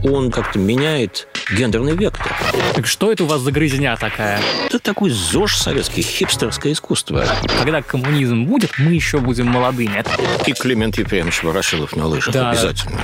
он как-то меняет гендерный вектор. Так что это у вас за грызня такая? Это такой ЗОЖ советский, хипстерское искусство. Когда коммунизм будет, мы еще будем молодыми. И Климент Ефремович Ворошилов на лыжах, да, обязательно.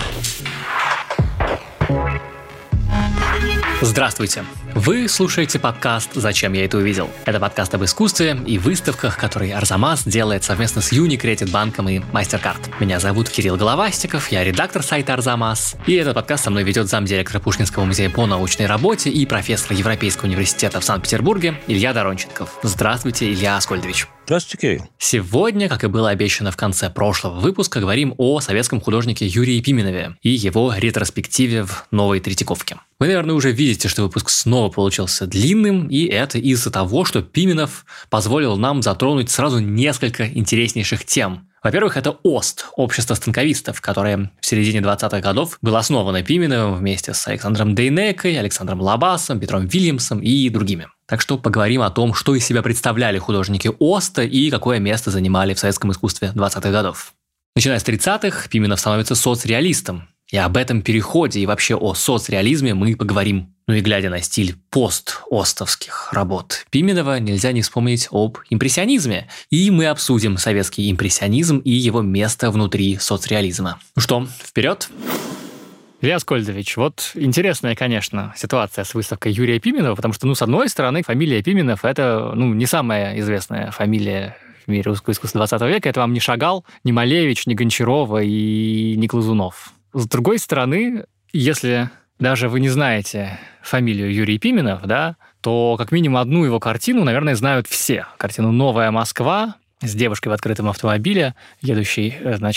Здравствуйте! Вы слушаете подкаст «Зачем я это увидел?». Это подкаст об искусстве и выставках, который Арзамас делает совместно с Unicredit-банком и MasterCard. Меня зовут Кирилл Головастиков, я редактор сайта Арзамас. И этот подкаст со мной ведет замдиректора Пушкинского музея по научной работе и профессор Европейского университета в Санкт-Петербурге Илья Доронченков. Здравствуйте, Илья Аскольдович. Здравствуйте, Кирилл. Сегодня, как и было обещано в конце прошлого выпуска, говорим о советском художнике Юрии Пименове и его ретроспективе в Новой Третьяковке. Вы, наверное, уже видите, что выпуск снова получился длинным, и это из-за того, что Пименов позволил нам затронуть сразу несколько интереснейших тем. Во-первых, это ОСТ, Общество станковистов, которое в середине 20-х годов было основано Пименовым вместе с Александром Дейнекой, Александром Лабасом, Петром Вильямсом и другими. Так что поговорим о том, что из себя представляли художники ОСТа и какое место занимали в советском искусстве 20-х годов. Начиная с 30-х, Пименов становится соцреалистом. И об этом переходе и вообще о соцреализме мы поговорим. Ну и глядя на стиль пост-остовских работ Пименова, нельзя не вспомнить об импрессионизме. И мы обсудим советский импрессионизм и его место внутри соцреализма. Ну что, вперед! Илья Аскольдович, вот интересная, конечно, ситуация с выставкой Юрия Пименова, потому что, с одной стороны, фамилия Пименов – это, не самая известная фамилия в мире русского искусства 20 века. Это вам не Шагал, не Малевич, не Гончарова и не Глазунов. С другой стороны, если даже вы не знаете фамилию Юрий Пименов, да, то как минимум одну его картину, наверное, знают все. Картину «Новая Москва» с девушкой в открытом автомобиле, едущей,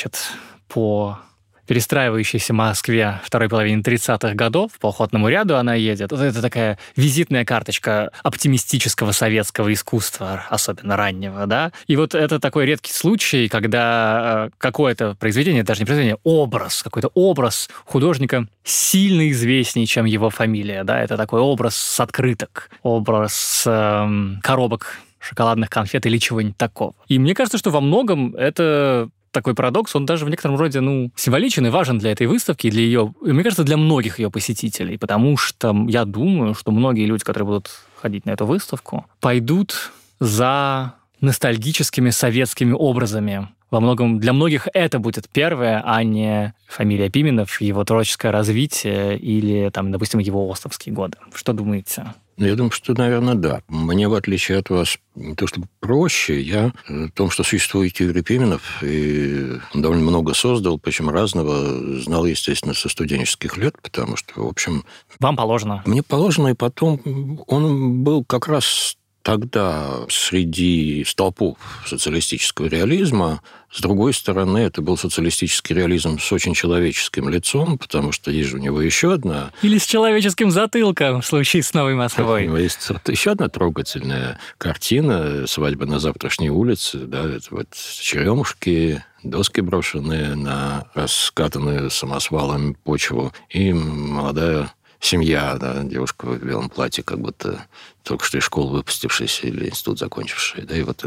по перестраивающейся Москве второй половине 30-х годов, по Охотному ряду она едет. Это такая визитная карточка оптимистического советского искусства, особенно раннего, да. И вот это такой редкий случай, когда какое-то произведение, даже не произведение, какой-то образ художника сильно известнее, чем его фамилия, да. Это такой образ с открыток, образ коробок шоколадных конфет или чего-нибудь такого. И мне кажется, что во многом это такой парадокс, он даже в некотором роде, символичен и важен для этой выставки, и мне кажется, для многих ее посетителей, потому что я думаю, что многие люди, которые будут ходить на эту выставку, пойдут за ностальгическими советскими образами. Во многом для многих это будет первое, а не фамилия Пименов, его творческое развитие или, допустим, его остовские годы. Что думаете? Я думаю, что, наверное, да. Мне, в отличие от вас, не то чтобы проще, я о том, что существует Юрий Пименов, и довольно много создал, причем разного, знал, естественно, со студенческих лет, потому что, в общем... Вам положено. Мне положено, и потом он был как раз тогда среди столпов социалистического реализма. С другой стороны, это был социалистический реализм с очень человеческим лицом, потому что есть же у него еще одна... Или с человеческим затылком в случае с Новой Москвой. У него есть еще одна трогательная картина «Свадьба на завтрашней улице». Да, это вот черемушки, доски, брошенные на раскатанную самосвалом почву, и молодая семья, да, девушка в белом платье, как будто только что из школы выпустившаяся или институт закончившая. Да, и вот этот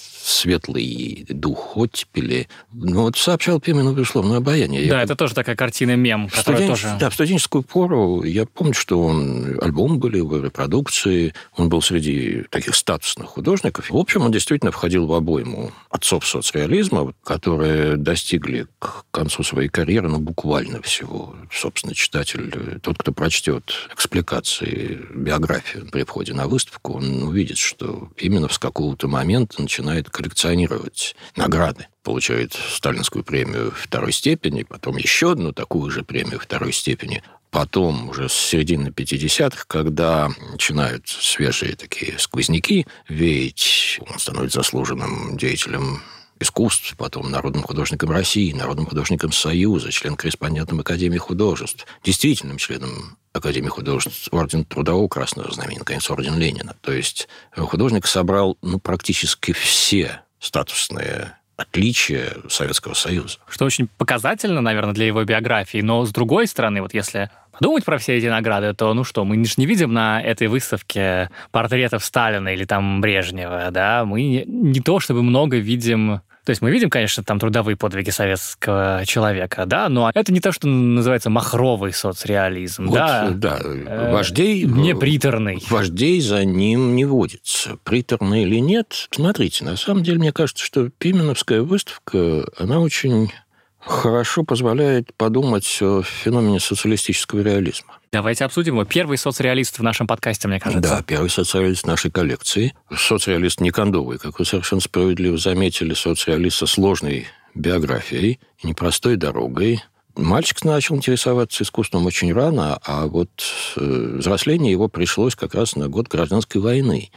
светлый дух оттепели. Сообщал Пименов, безусловно, обаяние. Да, это тоже такая картина-мем, которая тоже... Да, в студенческую пору я помню, что альбомы были, репродукции. Он был среди таких статусных художников. В общем, он действительно входил в обойму отцов соцреализма, которые достигли к концу своей карьеры, буквально всего. Собственно, читатель, тот, кто прочтет экспликации, биографию при входе на выставку, он увидит, что Пименов с какого-то момента начинает коллекционировать награды. Получает сталинскую премию второй степени, потом еще одну такую же премию второй степени. Потом, уже с середины 50-х, когда начинают свежие такие сквозняки веять, он становится заслуженным деятелем искусств, потом народным художником России, народным художником Союза, член-корреспондентом Академии художеств, действительным членом Академии художеств, орден Трудового Красного Знамени, наконец, орден Ленина. То есть художник собрал практически все статусные отличия Советского Союза. Что очень показательно, наверное, для его биографии. Но, с другой стороны, вот если подумать про все эти награды, то, мы же не видим на этой выставке портретов Сталина или Брежнева, да? Мы не то чтобы много видим То есть мы видим, конечно, там трудовые подвиги советского человека, да, но это не то, что называется махровый соцреализм, вот, да. Вождей... неприторный. Вождей за ним не водится. Приторный или нет? Смотрите, на самом деле, мне кажется, что Пименовская выставка, она очень хорошо позволяет подумать о феномене социалистического реализма. Давайте обсудим его. Первый соцреалист в нашем подкасте, мне кажется. Да, первый соцреалист нашей коллекции. Соцреалист не кондовый, как вы совершенно справедливо заметили, соцреалист со сложной биографией и непростой дорогой. Мальчик начал интересоваться искусством очень рано, а вот взросление его пришлось как раз на год гражданской войны.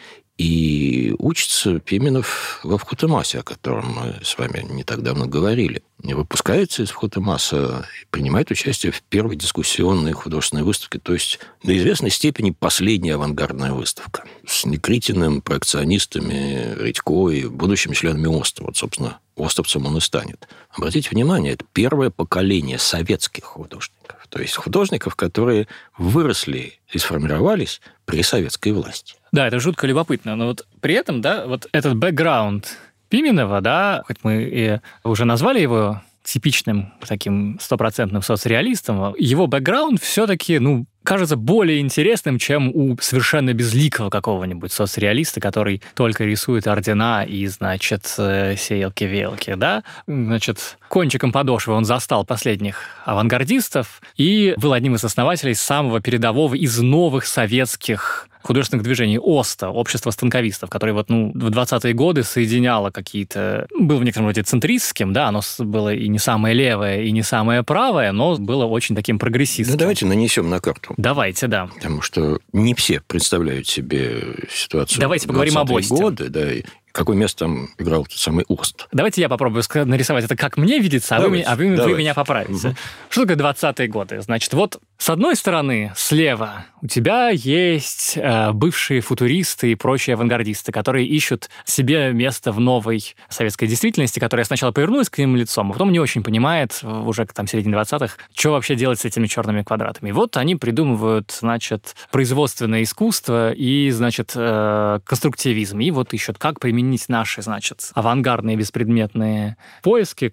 И учится Пименов во Вхутемасе, о котором мы с вами не так давно говорили. Выпускается из Вхутемаса и принимает участие в первой дискуссионной художественной выставке, то есть до известной степени последняя авангардная выставка с Никритиным, проекционистами, Редько и будущими членами ОСТа. Вот, собственно, остовцем он и станет. Обратите внимание, это первое поколение советских художников, то есть художников, которые выросли и сформировались при советской власти. Да, это жутко любопытно, но вот при этом, да, вот этот бэкграунд Пименова, да, хоть мы и уже назвали его типичным таким стопроцентным соцреалистом, его бэкграунд все-таки, кажется более интересным, чем у совершенно безликого какого-нибудь соцреалиста, который только рисует ордена и, значит, сеялки-веялки, да? Значит, кончиком подошвы он застал последних авангардистов и был одним из основателей самого передового из новых советских художественных движений ОСТа, общество станковистов, которое в 20-е годы соединяло какие-то... Было в некотором роде центристским, да, оно было и не самое левое, и не самое правое, но было очень таким прогрессистским. Давайте нанесем на карту. Давайте, да. Потому что не все представляют себе ситуацию. Давайте поговорим об ОСТе. Годы, да, и какое место там играл тот самый ОСТ. Давайте я попробую нарисовать это, как мне видится, а вы меня поправите. Что такое 20-е годы? Значит, вот с одной стороны, слева у тебя есть бывшие футуристы и прочие авангардисты, которые ищут себе место в новой советской действительности, которая сначала повернулась к ним лицом, а потом не очень понимает уже к середине 20-х, что вообще делать с этими черными квадратами. И вот они придумывают, значит, производственное искусство и, значит, конструктивизм. И вот ищут, как применить наши, значит, авангардные беспредметные поиски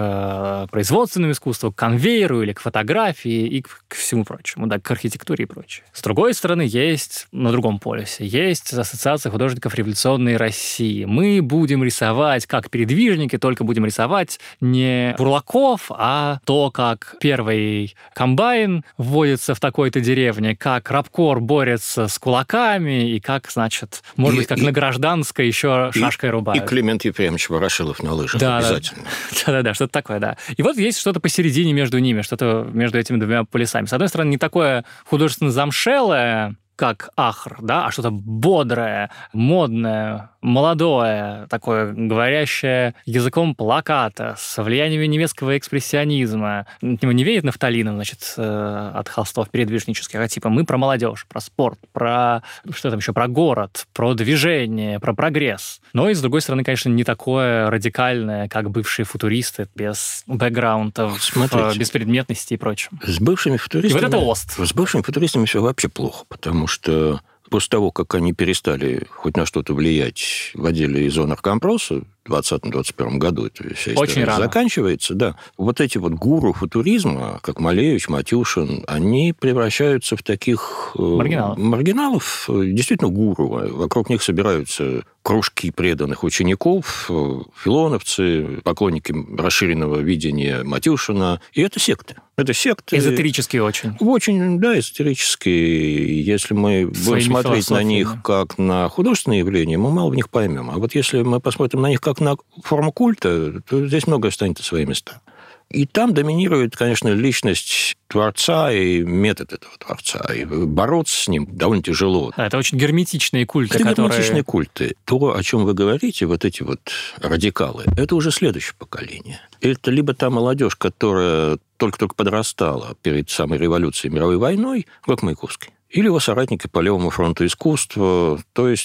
к производственному искусству, к конвейеру или к фотографии и к всему прочему, да, к архитектуре и прочее. С другой стороны, есть на другом полюсе, есть Ассоциация художников революционной России. Мы будем рисовать как передвижники, только будем рисовать не бурлаков, а то, как первый комбайн вводится в такой-то деревне, как рабкор борется с кулаками, и как, значит, может быть, как на гражданской еще шашкой рубают. И Климент Ефремович Ворошилов на лыжах обязательно. Да-да-да, что-то такое, да. И вот есть что-то посередине между ними, что-то между этими двумя полюсами. С одной стороны, не такое художественно замшелое, как Ахр, да, а что-то бодрое, модное, молодое, такое, говорящее языком плаката, с влиянием немецкого экспрессионизма. Него не веет нафталином, значит, от холстов передвижнических, а типа мы про молодежь, про спорт, про что там еще, про город, про движение, про прогресс. Но и, с другой стороны, конечно, не такое радикальное, как бывшие футуристы, без бэкграундов, беспредметности и прочего. С бывшими футуристами... И вот это ОСТ. С бывшими футуристами все вообще плохо, потому что после того, как они перестали хоть на что-то влиять в отделе Изонаркомпроса в 2020-2021 году, это вся история заканчивается, да. Вот эти вот гуру футуризма, как Малевич, Матюшин, они превращаются в таких маргиналов, действительно гуру. Вокруг них собираются кружки преданных учеников, филоновцы, поклонники расширенного видения Матюшина. И это секты. Это секты. Эзотерические очень. Очень, да, эзотерические. Если мы будем смотреть на них как на художественные явления, мы мало в них поймем. А вот если мы посмотрим на них как на форму культа, то здесь многое станет на свои места. И там доминирует, конечно, личность творца и метод этого творца. И бороться с ним довольно тяжело. Это очень герметичные культы, герметичные культы. То, о чем вы говорите, вот эти вот радикалы, это уже следующее поколение. Это либо та молодежь, которая только-только подрастала перед самой революцией, мировой войной, как Маяковский, или его соратники по левому фронту искусства, то есть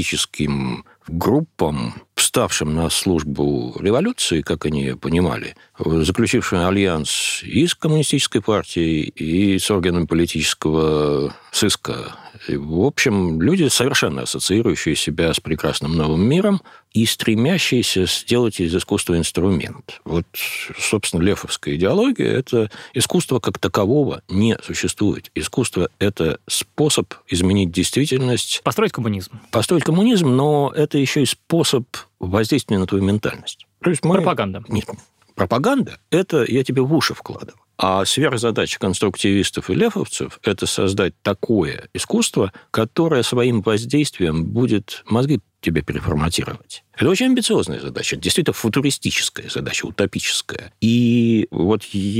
постфутуристическим группам, вставшим на службу революции, как они понимали, заключивший альянс и с коммунистической партией, и с органами политического сыска. И, в общем, люди, совершенно ассоциирующие себя с прекрасным новым миром и стремящиеся сделать из искусства инструмент. Вот, собственно, лефовская идеология – это искусство как такового не существует. Искусство – это способ изменить действительность. Построить коммунизм. Построить коммунизм, но это еще и способ воздействия на твою ментальность. То есть пропаганда. Нет. Пропаганда – это я тебе в уши вкладываю. А сверхзадача конструктивистов и лефовцев – это создать такое искусство, которое своим воздействием будет мозги тебе переформатировать. Это очень амбициозная задача, действительно футуристическая задача, утопическая. И вот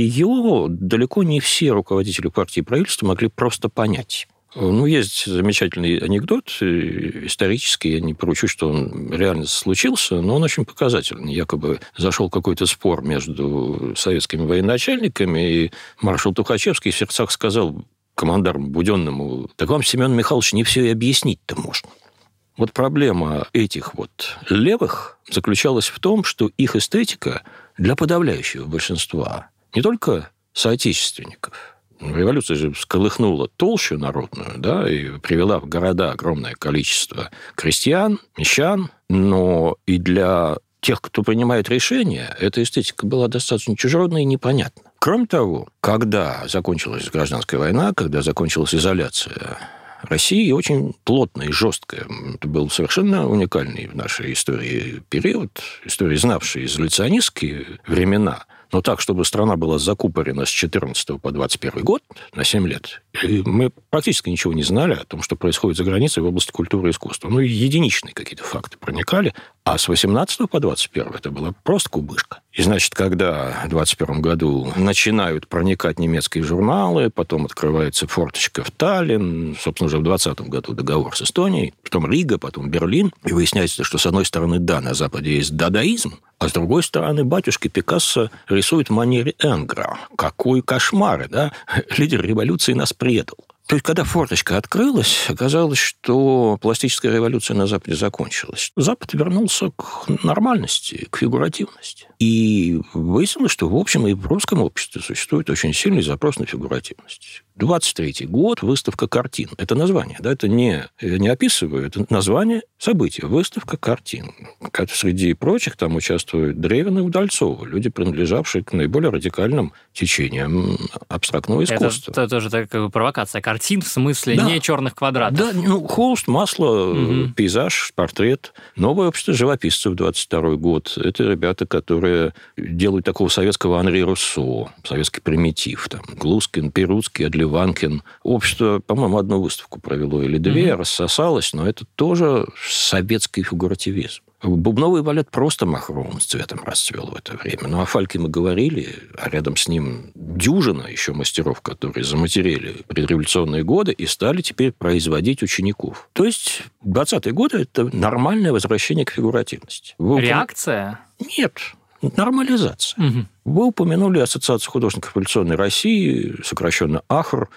ее далеко не все руководители партии и правительства могли просто понять. Есть замечательный анекдот исторический, я не поручусь, что он реально случился, но он очень показательный. Якобы зашел какой-то спор между советскими военачальниками, и маршал Тухачевский в сердцах сказал командарму Буденному: «Так вам, Семен Михайлович, не все и объяснить-то можно». Вот проблема этих вот левых заключалась в том, что их эстетика для подавляющего большинства не только соотечественников. Революция же всколыхнула толщу народную, да, и привела в города огромное количество крестьян, мещан, но и для тех, кто принимает решения, эта эстетика была достаточно чужеродна и непонятна. Кроме того, когда закончилась гражданская война, когда закончилась изоляция России, очень плотная и жесткая, это был совершенно уникальный в нашей истории период, истории, знавшей изоляционистские времена, но так, чтобы страна была закупорена с 14 по 21 год, на 7 лет, и мы практически ничего не знали о том, что происходит за границей в области культуры и искусства. Единичные какие-то факты проникали, а с 18 по 21 это была просто кубышка. И, значит, когда в 21 году начинают проникать немецкие журналы, потом открывается форточка в Таллин, собственно, уже в 20 году договор с Эстонией, потом Рига, потом Берлин, и выясняется, что, с одной стороны, да, на Западе есть дадаизм, а с другой стороны, батюшка Пикассо рисует в манере Энгра. Какой кошмар, да? Лидер революции нас предал. То есть, когда форточка открылась, оказалось, что пластическая революция на Западе закончилась. Запад вернулся к нормальности, к фигуративности. И выяснилось, что, в общем, и в русском обществе существует очень сильный запрос на фигуративность. 23-й год, выставка картин. Это название, да, это не описываю, это название события, выставка картин. Среди прочих там участвуют Древин и Удальцова, люди, принадлежавшие к наиболее радикальным течениям абстрактного искусства. Это тоже такая провокация. Картин в смысле не черных квадратов. Да, холст, масло, пейзаж, портрет. Новое общество живописцев, 22-й год. Это ребята, которые делают такого советского Анри Руссо, советский примитив. Там, Глускин, Перуцкий, Адливанкин. Общество, по-моему, одну выставку провело или две, рассосалось, но это тоже советский фигуративизм. Бубновый балет просто махровым цветом расцвел в это время. Ну, о Фальке мы говорили, а рядом с ним дюжина еще мастеров, которые заматерели предреволюционные годы и стали теперь производить учеников. То есть 20-е годы – это нормальное возвращение к фигуративности. Реакция? Нет. Нормализация. Угу. Вы упомянули Ассоциацию художников революционной России, сокращенно АХР,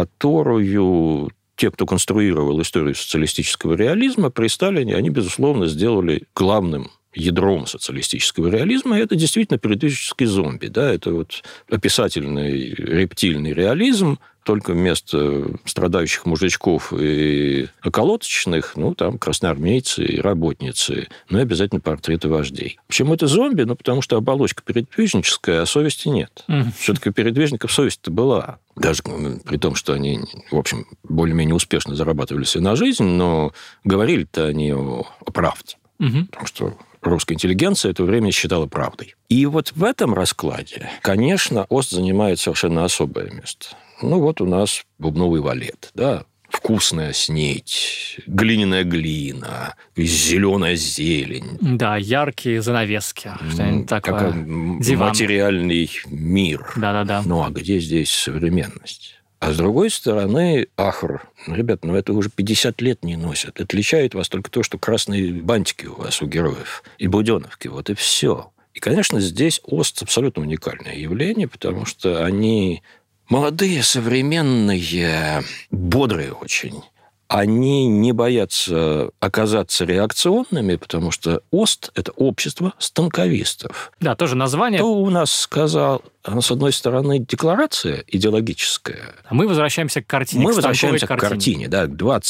которую те, кто конструировал историю социалистического реализма, при Сталине, они, безусловно, сделали главным ядром социалистического реализма, и это действительно периодический зомби. Да? Это вот описательный рептильный реализм, только вместо страдающих мужичков и околоточных, там красноармейцы и работницы, и обязательно портреты вождей. Почему это зомби? Потому что оболочка передвижническая, а совести нет. Все-таки у передвижников совесть-то была. Даже при том, что они, в общем, более-менее успешно зарабатывали себе на жизнь, но говорили-то они о правде. Потому что русская интеллигенция это время считала правдой. И вот в этом раскладе, конечно, Ост занимает совершенно особое место. У нас бубновый валет, да, вкусная снедь, глиняная глина, зеленая зелень. Да, яркие занавески, что-нибудь такое. Диван. Материальный мир. Да-да-да. А где здесь современность? А с другой стороны, АХР, ребят, это уже 50 лет не носят. Отличает вас только то, что красные бантики у вас, у героев, и буденовки, вот и все. И, конечно, здесь Ост абсолютно уникальное явление, потому что они молодые, современные, бодрые очень. они не боятся оказаться реакционными, потому что ОСТ – это общество станковистов. Да, тоже название. Кто у нас сказал, с одной стороны, декларация идеологическая. А мы возвращаемся к картине. Мы возвращаемся к картине, да,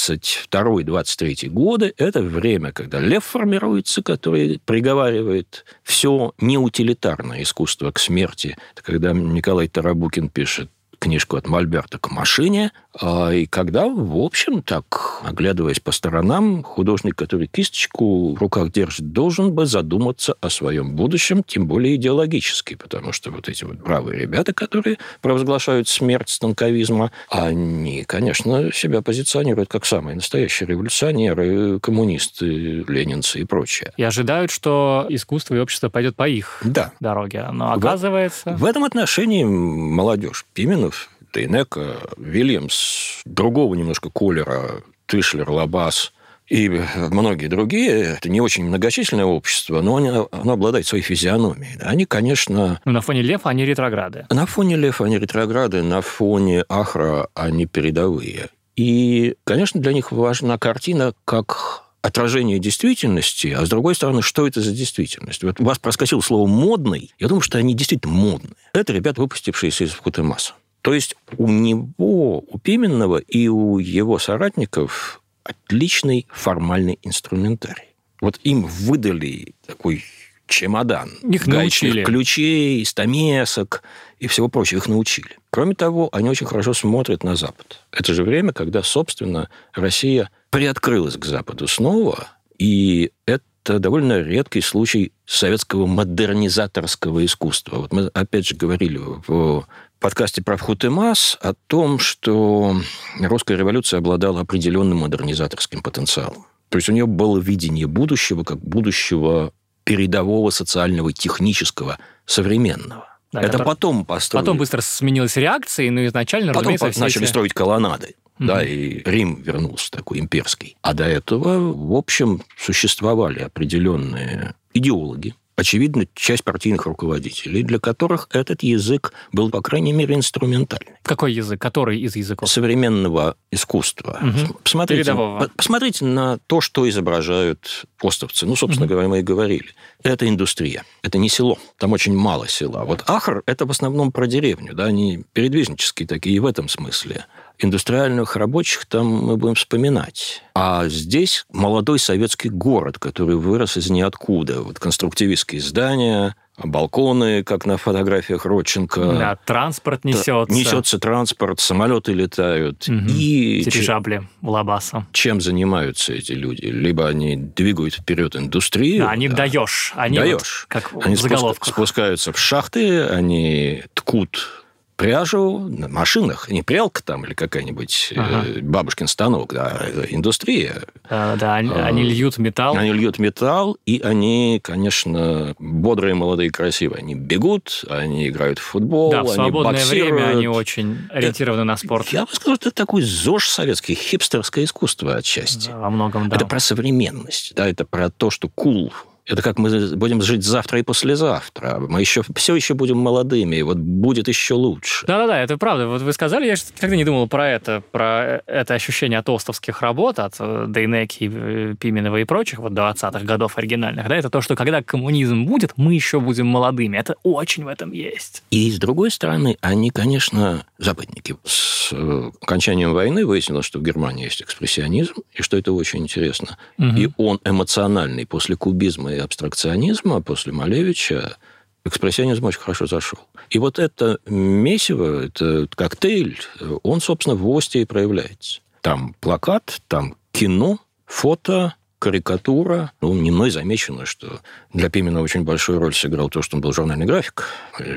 22-23 годы. Это время, когда Лев формируется, который приговаривает все неутилитарное искусство к смерти. Это когда Николай Тарабукин пишет книжку «От мольберта к машине», и когда, в общем, так, оглядываясь по сторонам, художник, который кисточку в руках держит, должен бы задуматься о своем будущем, тем более идеологически, потому что вот эти вот бравые ребята, которые провозглашают смерть станковизма, они, конечно, себя позиционируют как самые настоящие революционеры, коммунисты, ленинцы и прочее. И ожидают, что искусство и общество пойдет по их дороге. Но оказывается... В этом отношении молодежь Пименов, Дейнека, Вильямс, другого немножко колера, Тышлер, Лабас и многие другие, это не очень многочисленное общество, но оно обладает своей физиономией. Они, конечно... Но на фоне Лефа они ретрограды. На фоне Лефа они ретрограды, на фоне Ахра они передовые. И, конечно, для них важна картина как отражение действительности, а с другой стороны, что это за действительность? Вот у вас проскочило слово «модный». Я думаю, что они действительно модные. Это ребята, выпустившиеся из Вхутемаса. То есть у него, у Пименова и у его соратников отличный формальный инструментарий. Вот им выдали такой чемодан гаечных ключей, стамесок и всего прочего. Их научили. Кроме того, они очень хорошо смотрят на Запад. Это же время, когда, собственно, Россия приоткрылась к Западу снова, и это довольно редкий случай советского модернизаторского искусства. Вот мы, опять же, говорили в подкасте про Вхутемас о том, что русская революция обладала определенным модернизаторским потенциалом. То есть у нее было видение будущего как будущего передового, социального, технического, современного. Да, это потом построили. Потом быстро сменилась реакция, но изначально, потом начали строить колоннады. Да, и Рим вернулся такой имперский. А до этого, в общем, существовали определенные идеологи, очевидно, часть партийных руководителей, для которых этот язык был, по крайней мере, инструментальный. Какой язык? Который из языков? Современного искусства. Посмотрите на то, что изображают остовцы. Ну, собственно говоря, мы и говорили. Это индустрия. Это не село. Там очень мало села. Вот Ахр – это в основном про деревню. Да? Они передвижнические такие и в этом смысле. Индустриальных рабочих там мы будем вспоминать. А здесь молодой советский город, который вырос из ниоткуда. Вот конструктивистские здания, балконы, как на фотографиях Родченко. Да, транспорт несется. Несется транспорт, самолеты летают. И дирижабли Лабаса. Чем занимаются эти люди? Либо они двигают вперед индустрию. Да, они даешь. Они даешь. Вот, как они в заголовках. Спускаются в шахты, они ткут пряжу на машинах, не прялка там или какая-нибудь бабушкин станок, да, индустрия. Да, они льют металл. Они льют металл, и они, конечно, бодрые, молодые, красивые. Они бегут, они играют в футбол, да, в свободное они боксируют. время они очень ориентированы на спорт. Я бы сказал, что это такой ЗОЖ советский, хипстерское искусство отчасти. Да, во многом, да. Это про современность, да, это про то, что cool. Это как мы будем жить завтра и послезавтра. Мы все еще будем молодыми, и вот будет еще лучше. Да-да-да, это правда. Вот вы сказали, я никогда не думал про это ощущение от остовских работ, от Дейнеки, Пименова и прочих, вот 20-х годов оригинальных. Да, это то, что когда коммунизм будет, мы еще будем молодыми. Это очень в этом есть. И с другой стороны, они, конечно, западники. С окончанием войны выяснилось, что в Германии есть экспрессионизм, и что это очень интересно. И он эмоциональный после кубизма и абстракционизма, после Малевича, экспрессионизм очень хорошо зашел. И вот это месиво, это коктейль, он, собственно, в Осте и проявляется. Там плакат, там кино, фото, карикатура. Ну, не мной замечено, что для Пименова очень большую роль сыграл то, что он был журнальный график,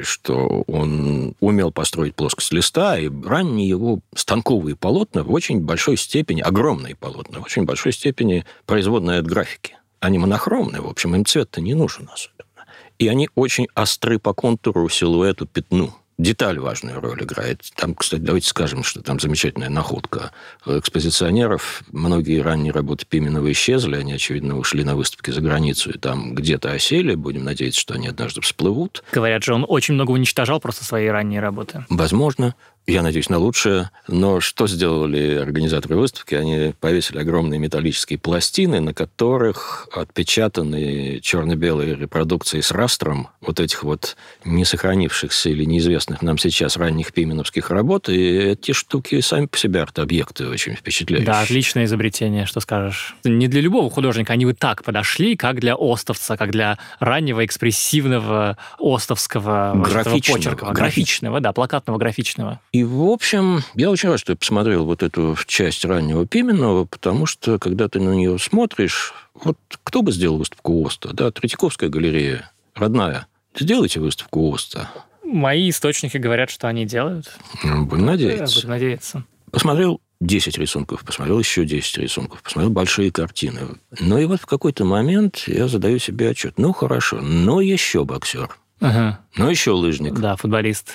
что он умел построить плоскость листа, и ранние его станковые полотна в очень большой степени, огромные полотна, в очень большой степени производные от графики. Они монохромные, в общем, им цвет-то не нужен особенно. И они очень остры по контуру, силуэту, пятну. Деталь важную роль играет. Там, кстати, давайте скажем, что там замечательная находка экспозиционеров. Многие ранние работы Пименова исчезли, они, очевидно, ушли на выставки за границу и там где-то осели. Будем надеяться, что они однажды всплывут. Говорят же, он очень много уничтожал просто свои ранние работы. Возможно. Я надеюсь на лучшее. Но что сделали организаторы выставки? Они повесили огромные металлические пластины, на которых отпечатаны черно-белые репродукции с растром вот этих вот не сохранившихся или неизвестных нам сейчас ранних пименовских работ. И эти штуки сами по себе арт-объекты очень впечатляющие. Да, отличное изобретение, что скажешь. Не для любого художника они бы так подошли, как для остовца, как для раннего экспрессивного остовского почерка. Графичного, да, плакатного графичного. И, в общем, я очень рад, что я посмотрел вот эту часть раннего Пименова, потому что, когда ты на нее смотришь, вот кто бы сделал выставку Оста? Да, Третьяковская галерея, родная. Сделайте выставку Оста. Мои источники говорят, что они делают. Будем надеяться. Будем надеяться. Посмотрел 10 рисунков, посмотрел еще 10 рисунков, посмотрел большие картины. Но и вот в какой-то момент я задаю себе отчет. Ну, хорошо, но еще боксер. Ага. Но еще лыжник. Да, футболист.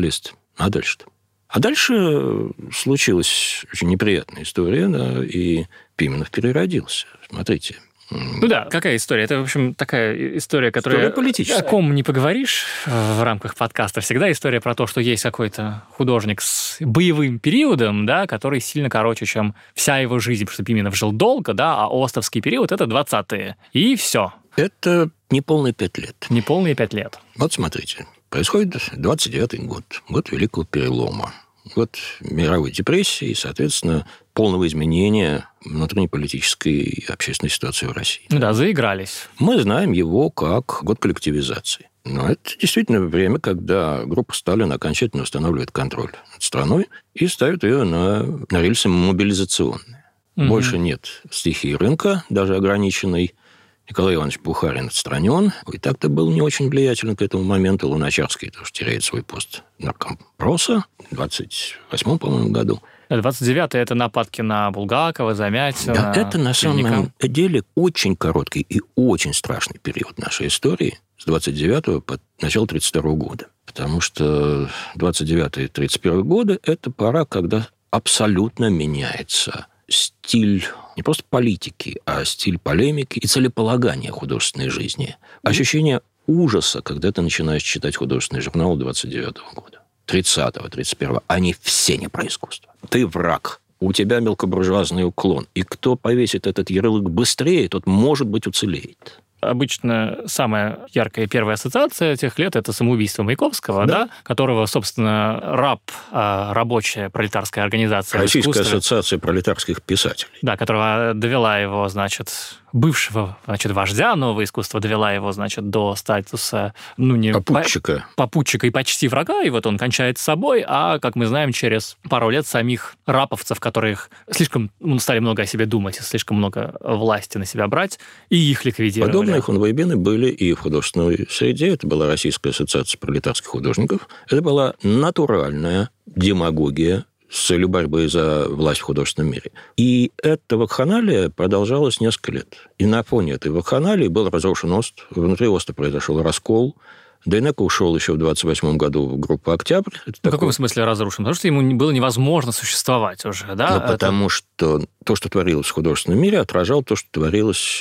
А дальше-то? А дальше случилась очень неприятная история, да, и Пименов переродился. Смотрите. Ну да, какая история? Это, в общем, такая история, которая... История политическая. О ком не поговоришь в рамках подкаста. Всегда история про то, что есть какой-то художник с боевым периодом, да, который сильно короче, чем вся его жизнь, потому что Пименов жил долго, да, а остовский период – это 20-е. И все. Это неполные 5 лет. Неполные 5 лет. Вот смотрите. Происходит 29-й год. Год Великого Перелома. Год мировой депрессии и, соответственно, полного изменения внутреннеполитической и общественной ситуации в России. Ну да, заигрались. Мы знаем его как год коллективизации. Но это действительно время, когда группа Сталина окончательно устанавливает контроль над страной и ставит ее на рельсы мобилизационные. Угу. Больше нет стихии рынка, даже ограниченной. Николай Иванович Бухарин отстранен. И так-то был не очень влиятелен к этому моменту. Луначарский тоже теряет свой пост наркомпроса в 28-м, по-моему, году. 29-й – это нападки на Булгакова, Замятина. Да, это на самом деле очень короткий и очень страшный период нашей истории с 29-го по начало 32-го года. Потому что 29-й и 31-й годы – это пора, когда абсолютно меняется стиль не просто политики, а стиль полемики и целеполагания художественной жизни. Ощущение ужаса, когда ты начинаешь читать художественные журналы 29-го года, 30-го, 31-го. Они все не про искусство. Ты враг. У тебя мелкобуржуазный уклон. И кто повесит этот ярлык быстрее, тот, может быть, уцелеет. Обычно самая яркая первая ассоциация тех лет – это самоубийство Маяковского, да? Которого, собственно, РАП, рабочая пролетарская организация Российская ассоциация пролетарских писателей. Да, которая довела его, значит, бывшего, значит, вождя нового искусства, довела его, значит, до статуса, ну, не... Попутчика и почти врага, и вот он кончает с собой, а, как мы знаем, через пару лет самих раповцев, которых слишком стали много о себе думать, слишком много власти на себя брать, и их ликвидировали. Подобные хунвейбины были и в художественной среде. Это была Российская ассоциация пролетарских художников. Это была натуральная демагогия с целью борьбы за власть в художественном мире. И эта вакханалия продолжалась несколько лет. И на фоне этой вакханалии был разрушен Ост. Внутри Оста произошел раскол. Дейнеко ушел еще в 28 году в группу «Октябрь». В каком смысле разрушен? Потому что ему было невозможно существовать уже, да? Ну, потому что то, что творилось в художественном мире, отражало то, что творилось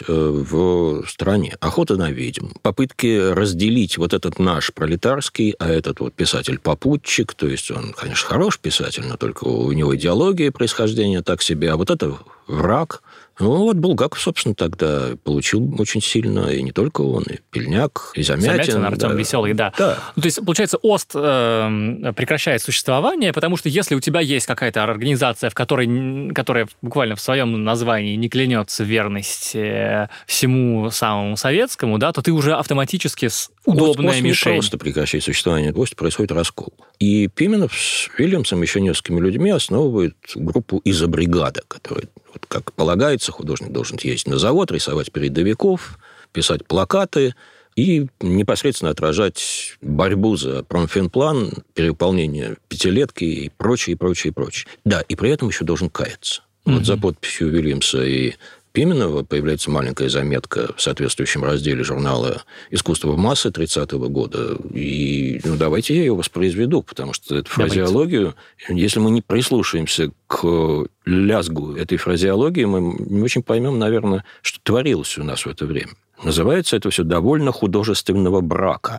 в стране. Охота на ведьм. Попытки разделить вот этот наш пролетарский, а этот вот писатель-попутчик, то есть он, конечно, хороший писатель, но только у него идеология происхождения так себе, а вот это враг. Ну, вот Булгаков, собственно, тогда получил очень сильно, и не только он, и Пельняк, и Замятин. Артем Веселый, да. Ну, то есть, получается, Ост прекращает существование, потому что если у тебя есть какая-то организация, которая буквально в своем названии не клянется в верности всему самому советскому, да, то ты уже автоматически удобная мишень. Не просто прекращает существование, просто происходит раскол. И Пименов с Вильямсом, еще несколькими людьми основывают группу «Изобригада», которая, вот как полагается, художник должен ездить на завод, рисовать передовиков, писать плакаты и непосредственно отражать борьбу за промфинплан, перевыполнение пятилетки и прочее, и прочее, и прочее. Да, и при этом еще должен каяться. Вот за подписью Вильямса и Пименова появляется маленькая заметка в соответствующем разделе журнала «Искусство в массы» 30-го года. И давайте я ее воспроизведу, потому что эту фразеологию, если мы не прислушаемся к лязгу этой фразеологии, мы не очень поймем, наверное, что творилось у нас в это время. Называется это все «довольно художественного брака».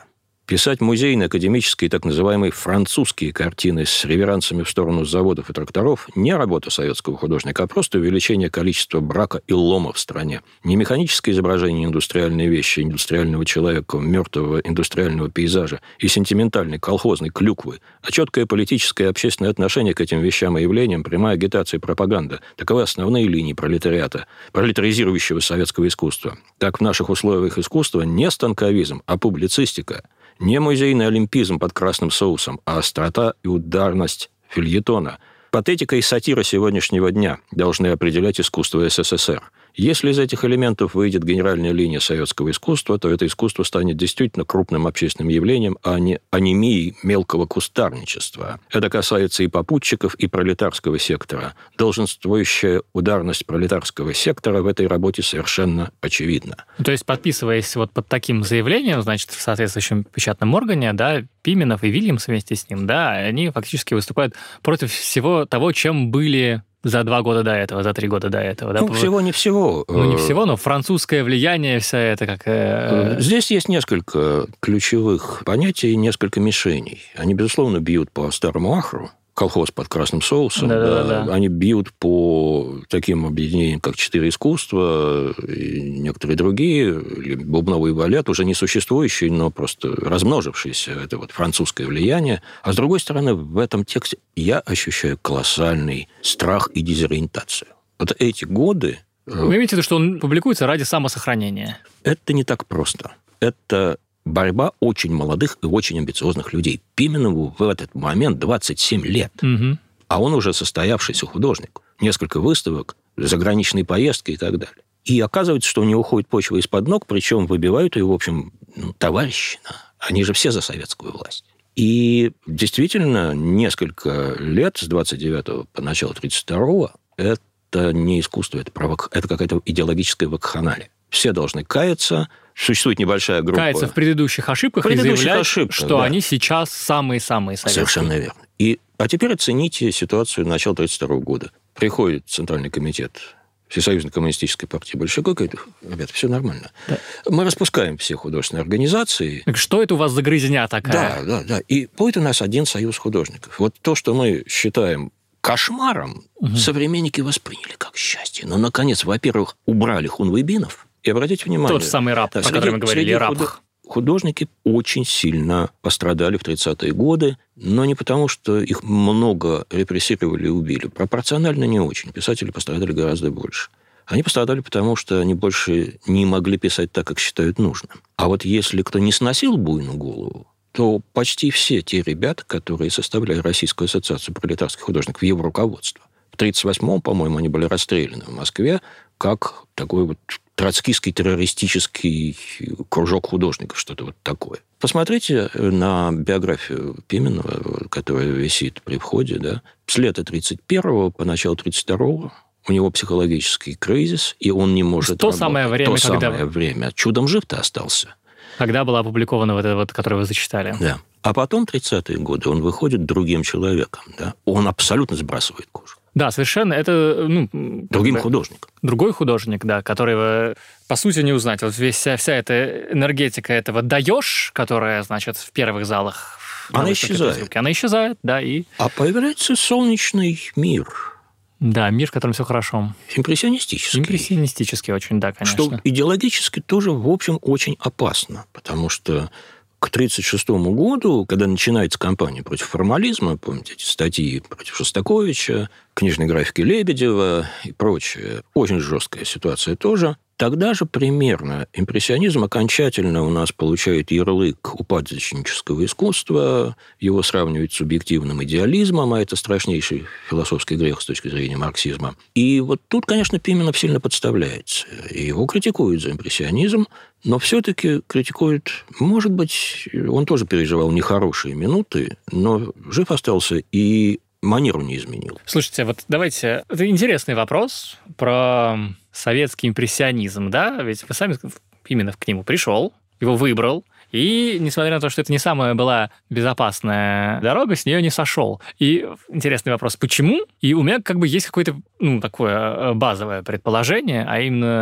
Писать музейные, академические, так называемые французские картины с реверансами в сторону заводов и тракторов не работа советского художника, а просто увеличение количества брака и лома в стране. Не механическое изображение индустриальной вещи, индустриального человека, мертвого индустриального пейзажа и сентиментальной колхозной клюквы, а четкое политическое и общественное отношение к этим вещам и явлениям, прямая агитация и пропаганда. Таковы основные линии пролетариата, пролетаризирующего советского искусства. Так в наших условиях искусства не станковизм, а публицистика. Не музейный олимпизм под красным соусом, а острота и ударность фельетона. Патетика и сатира сегодняшнего дня должны определять искусство СССР. Если из этих элементов выйдет генеральная линия советского искусства, то это искусство станет действительно крупным общественным явлением, а не анемией мелкого кустарничества. Это касается и попутчиков, и пролетарского сектора. Долженствующая ударность пролетарского сектора в этой работе совершенно очевидна. То есть, подписываясь вот под таким заявлением, значит, в соответствующем печатном органе, да, Пименов и Вильямс вместе с ним, да, они фактически выступают против всего того, чем были за 2 года до этого, за 3 года до этого. Ну, да? всего не всего. Ну, не всего, но французское влияние, вся это как... Здесь есть несколько ключевых понятий и несколько мишеней. Они, безусловно, бьют по старому ахру, колхоз под красным соусом. Да. Они бьют по таким объединениям, как «Четыре искусства» и некоторые другие, или бубновый балет, уже не существующие, но просто размножившиеся. Это вот французское влияние. А с другой стороны, в этом тексте я ощущаю колоссальный страх и дезориентацию. Вот эти годы... Вы имеете в виду, что он публикуется ради самосохранения? Это не так просто. Это борьба очень молодых и очень амбициозных людей. Пименову в этот момент 27 лет. Угу. А он уже состоявшийся художник. Несколько выставок, заграничные поездки и так далее. И оказывается, что у него уходит почва из-под ног, причем выбивают ее, в общем, товарищина. Они же все за советскую власть. И действительно, несколько лет, с 29-го по начало 32-го, это не искусство, это какая-то идеологическая вакханалия. Все должны каяться. Существует небольшая группа... Каяться в предыдущих ошибках и заявлять, что они сейчас самые-самые советские. Совершенно верно. А теперь оцените ситуацию начала 1932 года. Приходит Центральный комитет Всесоюзной коммунистической партии большевиков, говорит: ребята, все нормально. Да. Мы распускаем все художественные организации. Так что это у вас за грызня такая? Да. И будет у нас один союз художников. Вот то, что мы считаем кошмаром, современники восприняли как счастье. Но, наконец, во-первых, убрали хунвейбинов. И обратите внимание... Тот самый раб, о котором мы говорили, раб. Художники очень сильно пострадали в 30-е годы, но не потому, что их много репрессировали и убили. Пропорционально не очень. Писатели пострадали гораздо больше. Они пострадали потому, что они больше не могли писать так, как считают нужным. А вот если кто не сносил буйную голову, то почти все те ребята, которые составляли Российскую ассоциацию пролетарских художников, его руководство. В 1938-м, по-моему, они были расстреляны в Москве как такой вот троцкистский террористический кружок художников, что-то вот такое. Посмотрите на биографию Пименова, которая висит при входе, да. С лета 1931 по начало 1932 у него психологический кризис, и он не может работать. Самое время. Чудом жив-то остался. Когда была опубликована вот эта вот, которую вы зачитали. Да. А потом, 30-е годы, он выходит другим человеком. Да? Он абсолютно сбрасывает кожу. Да, совершенно. Это другим художником. Другой художник, да, которого, по сути, не узнать. Вот вся эта энергетика этого «даешь», которая, значит, в первых залах... Она исчезает. Она исчезает, да, и... А появляется солнечный мир. Да, мир, в котором все хорошо. Импрессионистический. Импрессионистический очень, да, конечно. Что идеологически тоже, в общем, очень опасно. Потому что к 1936 году, когда начинается кампания против формализма, помните эти статьи против Шостаковича, книжной графики Лебедева и прочее, очень жесткая ситуация тоже, тогда же примерно импрессионизм окончательно у нас получает ярлык упадочнического искусства, его сравнивают с субъективным идеализмом, а это страшнейший философский грех с точки зрения марксизма. И вот тут, конечно, Пименов сильно подставляется. И его критикуют за импрессионизм, но все-таки критикуют, может быть, он тоже переживал нехорошие минуты, но жив остался и манеру не изменил. Слушайте, вот давайте... Это интересный вопрос про советский импрессионизм, да? Ведь вы сами... Пименов к нему пришел, его выбрал, и, несмотря на то, что это не самая была безопасная дорога, с нее не сошел. И интересный вопрос, почему? И у меня как бы есть какое-то, такое базовое предположение, а именно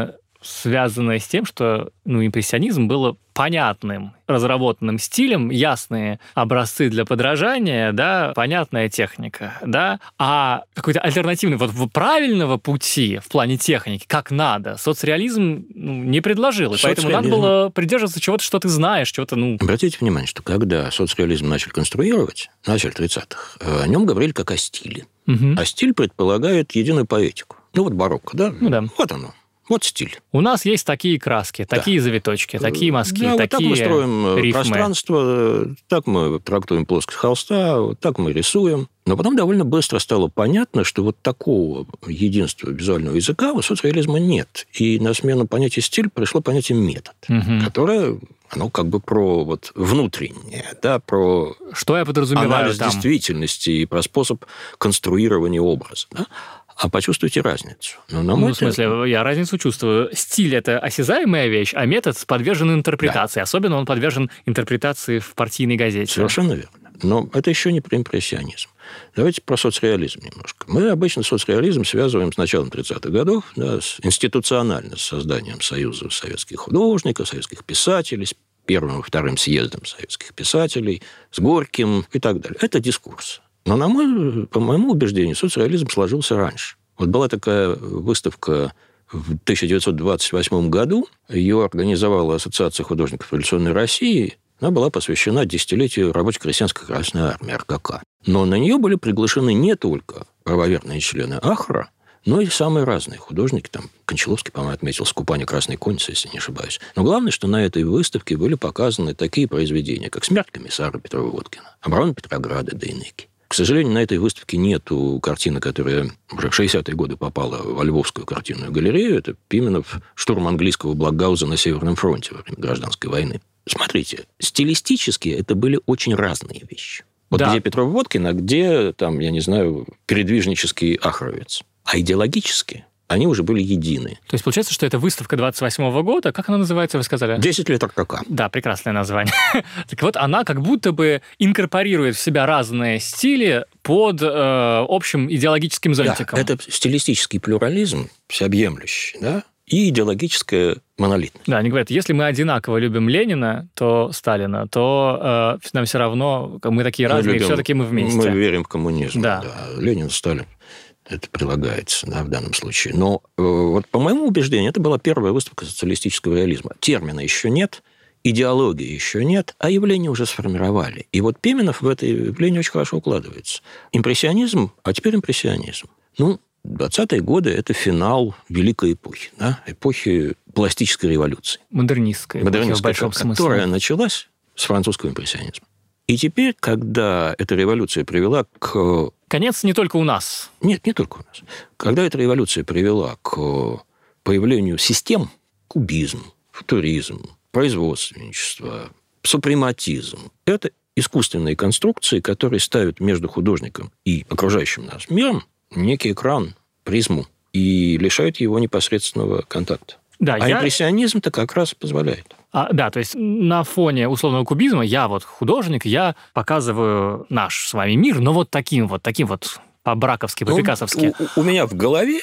связанное с тем, что импрессионизм было понятным, разработанным стилем, ясные образцы для подражания, да, понятная техника, да, а какой-то альтернативный, правильного пути в плане техники, как надо, соцреализм не предложил, и поэтому надо было придерживаться чего-то, что ты знаешь, чего-то, Обратите внимание, что когда соцреализм начали конструировать, начале 30-х, о нем говорили как о стиле. А стиль предполагает единую поэтику. Барокко, да? Да. Вот оно. Вот стиль. У нас есть такие краски, такие завиточки, такие мазки, такие так мы строим рифмы. Пространство, так мы трактуем плоскость холста, так мы рисуем. Но потом довольно быстро стало понятно, что такого единства визуального языка у соцреализма нет. И на смену понятия стиль пришло понятие метод, которое, оно про внутреннее, да, про что я подразумеваю анализ действительности и про способ конструирования образа, да? А почувствуйте разницу. В смысле, я разницу чувствую. Стиль – это осязаемая вещь, а метод подвержен интерпретации. Да. Особенно он подвержен интерпретации в партийной газете. Совершенно верно. Но это еще не про импрессионизм. Давайте про соцреализм немножко. Мы обычно соцреализм связываем с началом 30-х годов, да, институционально с созданием Союза советских художников, советских писателей, с первым и вторым съездом советских писателей, с Горьким и так далее. Это дискурс. Но, по моему убеждению, соцреализм сложился раньше. Была такая выставка в 1928 году. Ее организовала Ассоциация художников революционной России. Она была посвящена десятилетию рабоче-крестьянской Красной Армии, РКК. Но на нее были приглашены не только правоверные члены АХРА, но и самые разные художники. Там Кончаловский, по-моему, отметил «Скупание красной конницы», если не ошибаюсь. Но главное, что на этой выставке были показаны такие произведения, как «Смерть комиссара» Петрова-Водкина, «Оборона Петрограда» Дейнеки. К сожалению, на этой выставке нету картины, которая уже в 60-е годы попала во Львовскую картинную галерею. Это Пименов «Штурм английского Блокгауза на Северном фронте во время Гражданской войны. Смотрите, стилистически это были очень разные вещи. Где Петров-Водкин, а где, передвижнический ахровец. А идеологически они уже были едины. То есть, получается, что это выставка 28-го года. Как она называется, вы сказали? 10 лет РКК. Да, прекрасное название. Так она как будто бы инкорпорирует в себя разные стили под общим идеологическим зонтиком. Да, это стилистический плюрализм, всеобъемлющий, да, и идеологическая монолитность. Да, они говорят, если мы одинаково любим Ленина, то Сталина, то нам все равно, мы такие разные, все-таки мы вместе. Мы верим в коммунизм. Да. Ленин, Сталин. Это прилагается, в данном случае. Но по моему убеждению, это была первая выставка социалистического реализма. Термина еще нет, идеологии еще нет, а явления уже сформировали. И Пименов в это явление очень хорошо укладывается. Импрессионизм, а теперь импрессионизм. 20-е годы – это финал великой эпохи, да? Эпохи пластической революции. Модернистской в большом смысле. Которая началась с французского импрессионизма. И теперь, когда эта революция привела к... Конец не только у нас. Нет, не только у нас. Когда эта революция привела к появлению систем, кубизм, футуризм, производственничество, супрематизм, это искусственные конструкции, которые ставят между художником и окружающим нас миром некий экран, призму, и лишают его непосредственного контакта. Да, импрессионизм-то как раз позволяет. То есть на фоне условного кубизма я художник, я показываю наш с вами мир, но таким по-браковски, по-пикассовски. У меня в голове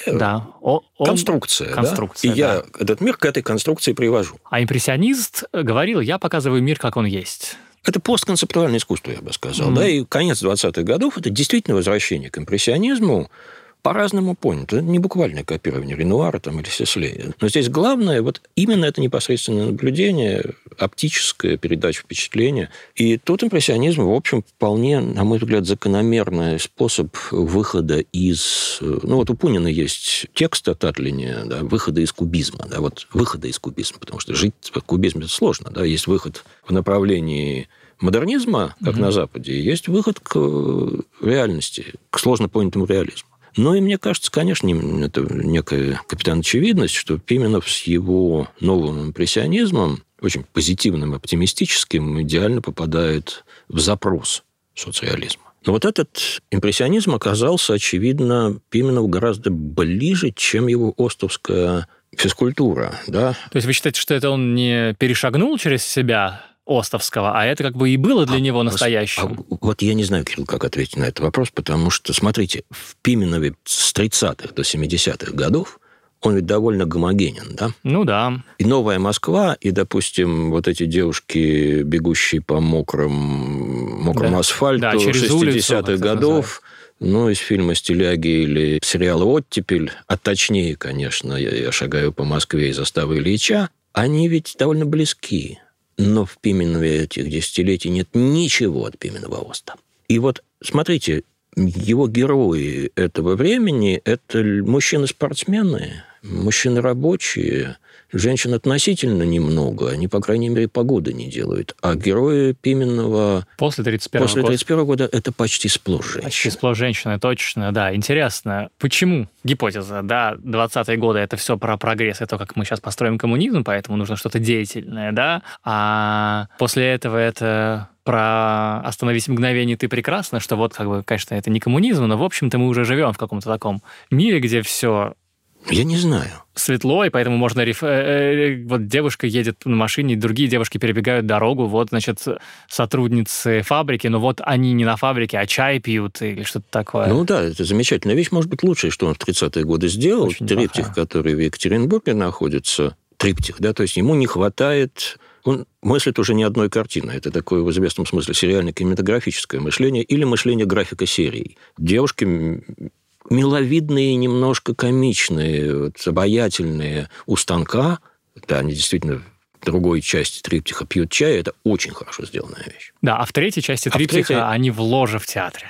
конструкция. И я этот мир к этой конструкции привожу. А импрессионист говорил, я показываю мир, как он есть. Это постконцептуальное искусство, я бы сказал. Да? И конец 20-х годов – это действительно возвращение к импрессионизму, по-разному понято. Это не буквальное копирование Ренуара или Сислея. Но здесь главное именно это непосредственное наблюдение, оптическая передача впечатления. И тут импрессионизм, в общем, вполне, на мой взгляд, закономерный способ выхода из... у Пунина есть текст от Атлине, да, выхода из кубизма. Да, выхода из кубизма, потому что жить в кубизме это сложно. Да, есть выход в направлении модернизма, как на Западе, и есть выход к реальности, к сложно понятому реализму. Но и мне кажется, конечно, это некая капитан-очевидность, что Пименов с его новым импрессионизмом, очень позитивным, оптимистическим, идеально попадает в запрос соцреализма. Но этот импрессионизм оказался, очевидно, Пименову гораздо ближе, чем его островская физкультура. Да? То есть вы считаете, что это он не перешагнул через себя Островского, а это и было для него настоящим? Я не знаю, Кирилл, как ответить на этот вопрос, потому что, смотрите, в Пименове с 30-х до 70-х годов он ведь довольно гомогенен, да? Ну да. И «Новая Москва», и, допустим, вот эти девушки, бегущие по мокрому асфальту 60-х годов, из фильма «Стиляги» или сериала «Оттепель», а точнее, конечно, «Я шагаю по Москве» из заставы Ильича, они ведь довольно близки. Но в Пименове этих десятилетий нет ничего от Пименова Оста. И вот, смотрите, его герои этого времени – это мужчины-спортсмены, мужчины рабочие, женщин относительно немного, они, по крайней мере, погоды не делают. А герои Пименова после 31 года это почти сплошь женщины. Почти сплошь женщины, точно, да. Интересно, почему? Гипотеза, да, 20-е годы – это все про прогресс, это как мы сейчас построим коммунизм, поэтому нужно что-то деятельное, да, а после этого это... про «Остановись мгновение, ты прекрасна», что вот, конечно, это не коммунизм, но, в общем-то, мы уже живем в каком-то таком мире, где все... Я не знаю. Светло, и поэтому можно... Вот девушка едет на машине, другие девушки перебегают дорогу, вот, значит, сотрудницы фабрики, но вот они не на фабрике, а чай пьют или что-то такое. Ну да, это замечательная вещь. Может быть, лучшее, что он в 30-е годы сделал. Очень триптих, неплохая. который в Екатеринбурге находится, триптих, да, то есть ему не хватает... Он мыслит уже не одной картины. Это такое в известном смысле сериально-кинематографическое мышление или мышление графика серий. Девушки миловидные, немножко комичные, обаятельные у станка. Да, они действительно в другой части триптиха пьют чай. Это очень хорошо сделанная вещь. Да, а в третьей части триптиха они в ложе в театре.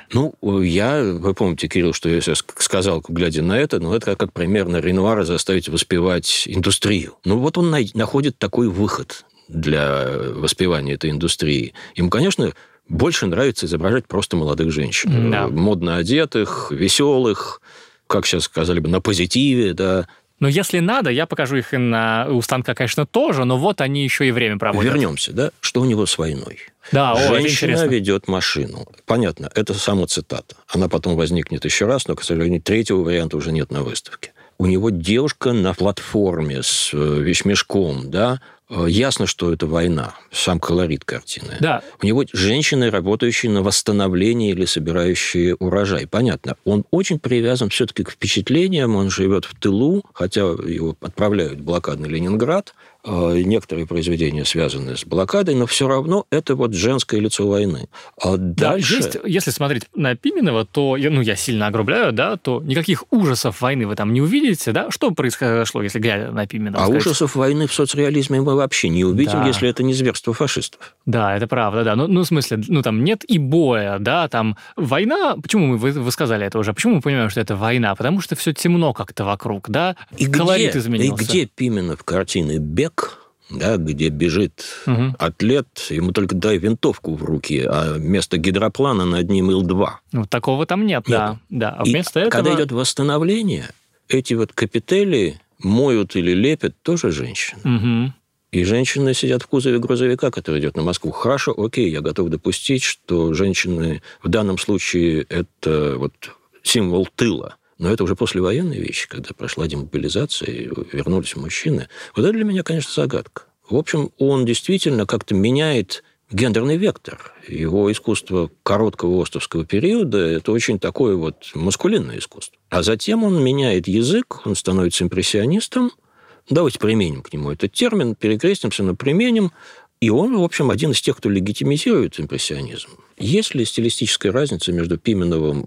Вы помните, Кирилл, что я сейчас сказал, глядя на это, это как примерно Ренуара заставить воспевать индустрию. Вот он находит такой выход для воспевания этой индустрии. Ему, конечно, больше нравится изображать просто молодых женщин. Да. Модно одетых, веселых, как сейчас сказали бы, на позитиве, да. Но если надо, я покажу их и у станка, конечно, тоже, но вот они еще и время проводят. Вернемся, да? Что у него с войной? Да, Женщина ведет машину. Понятно, это самоцитата. Она потом возникнет еще раз, но, к сожалению, третьего варианта уже нет на выставке. У него девушка на платформе с вещмешком, да. Ясно, что это война. Сам колорит картины. Да. У него женщины, работающие на восстановлении или собирающие урожай. Понятно. Он очень привязан все-таки к впечатлениям. Он живет в тылу, хотя его отправляют в блокадный Ленинград. Некоторые произведения связаны с блокадой, но все равно это женское лицо войны. А дальше... Да, если смотреть на Пименова, то, я сильно огрубляю, да, то никаких ужасов войны вы там не увидите, да? Что произошло, если глядя на Пименова? Ужасов войны в соцреализме мы вообще не увидим, если это не зверство фашистов. Да, это правда, да. В смысле, там нет и боя, да, там война... Почему вы сказали это уже? Почему мы понимаем, что это война? Потому что все темно как-то вокруг, да? И колорит изменился. И где Пименов картины «Бег», да, где бежит атлет, ему только дай винтовку в руки, а вместо гидроплана над ним Ил-2. Такого там нет. Да. А вместо этого... Когда идет восстановление, эти капители моют или лепят тоже женщины. Угу. И женщины сидят в кузове грузовика, который идет на Москву. Хорошо, окей, я готов допустить, что женщины в данном случае это символ тыла. Но это уже послевоенные вещи, когда прошла демобилизация и вернулись мужчины. Это для меня, конечно, загадка. В общем, он действительно как-то меняет гендерный вектор. Его искусство короткого островского периода – это очень такое маскулинное искусство. А затем он меняет язык, он становится импрессионистом. Давайте применим к нему этот термин, перекрестимся, но применим. И он, в общем, один из тех, кто легитимизирует импрессионизм. Есть ли стилистическая разница между Пименовым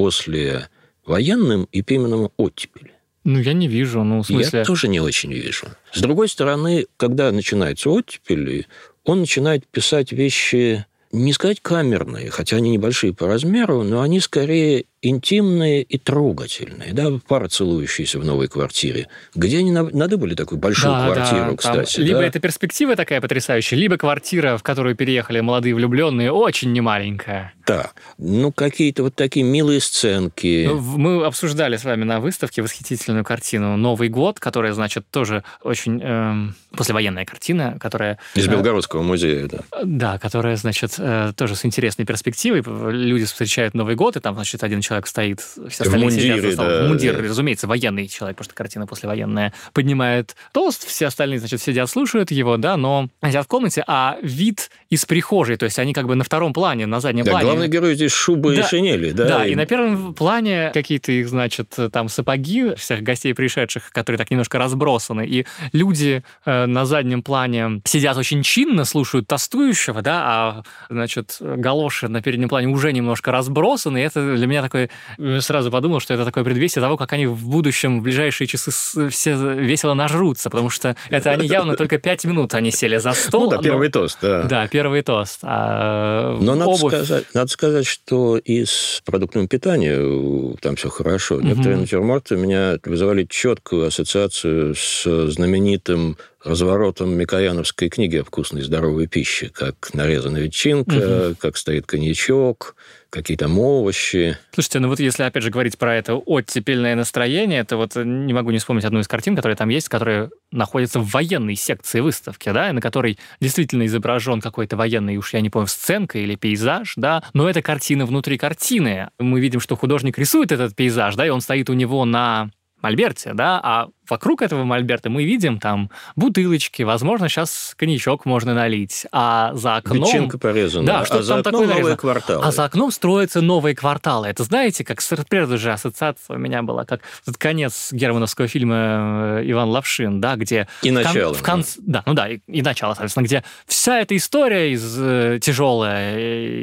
послевоенным и Пименовым оттепели? Я не вижу, в смысле... Я тоже не очень вижу. С другой стороны, когда начинается оттепель, он начинает писать вещи, не сказать камерные, хотя они небольшие по размеру, но они скорее интимные и трогательные. Да? Пара, целующаяся в новой квартире. Где они надыбали такую большую квартиру, кстати. Либо это перспектива такая потрясающая, либо квартира, в которую переехали молодые влюбленные, очень немаленькая. Да. Какие-то такие милые сценки. Мы обсуждали с вами на выставке восхитительную картину «Новый год», которая, значит, тоже очень послевоенная картина, которая... Из Белгородского музея, да. Да, которая, значит, тоже с интересной перспективой. Люди встречают Новый год, и там, значит, один человек человек стоит, все остальные сидят за столом. В мундире, разумеется, военный человек, потому что картина послевоенная, поднимает тост, все остальные, значит, сидят, слушают его, да, но сидят в комнате, а вид из прихожей, то есть они как бы на втором плане, на заднем плане. Главный герой здесь шубы и шинели, да? Да, и на первом плане какие-то их, значит, там сапоги всех гостей пришедших, которые так немножко разбросаны, и люди на заднем плане сидят очень чинно, слушают тостующего, да, а, значит, галоши на переднем плане уже немножко разбросаны, и это для меня такое... Сразу подумал, что это такое предвестие того, как они в будущем, в ближайшие часы все весело нажрутся, потому что это они явно только 5 минут они сели за стол. Ну да, первый тост, да. Да, первый тост. Но надо сказать, что и с продуктами питания там все хорошо. Некоторые натюрморты у меня вызывали четкую ассоциацию с знаменитым разворотом микояновской книги о вкусной и здоровой пище, как нарезана ветчинка, как стоит коньячок, какие там овощи. Слушайте, ну вот если, опять же, говорить про это оттепельное настроение, то вот не могу не вспомнить одну из картин, которая там есть, которая находится в военной секции выставки, да, на которой действительно изображен какой-то военный, уж я не помню, сценка или пейзаж, да, но это картина внутри картины. Мы видим, что художник рисует этот пейзаж, да, и он стоит у него на мольберте, да, а вокруг этого мольберта мы видим там бутылочки, возможно, сейчас коньячок можно налить, а за окном... Ветчинка порезана, да, что за окном новые кварталы. А за окном строятся новые кварталы. Это, знаете, как сразу же ассоциация у меня была, как этот конец германовского фильма «Иван Лапшин», да, где... И начало. Да, ну да, и начало, соответственно, где вся эта история тяжелая,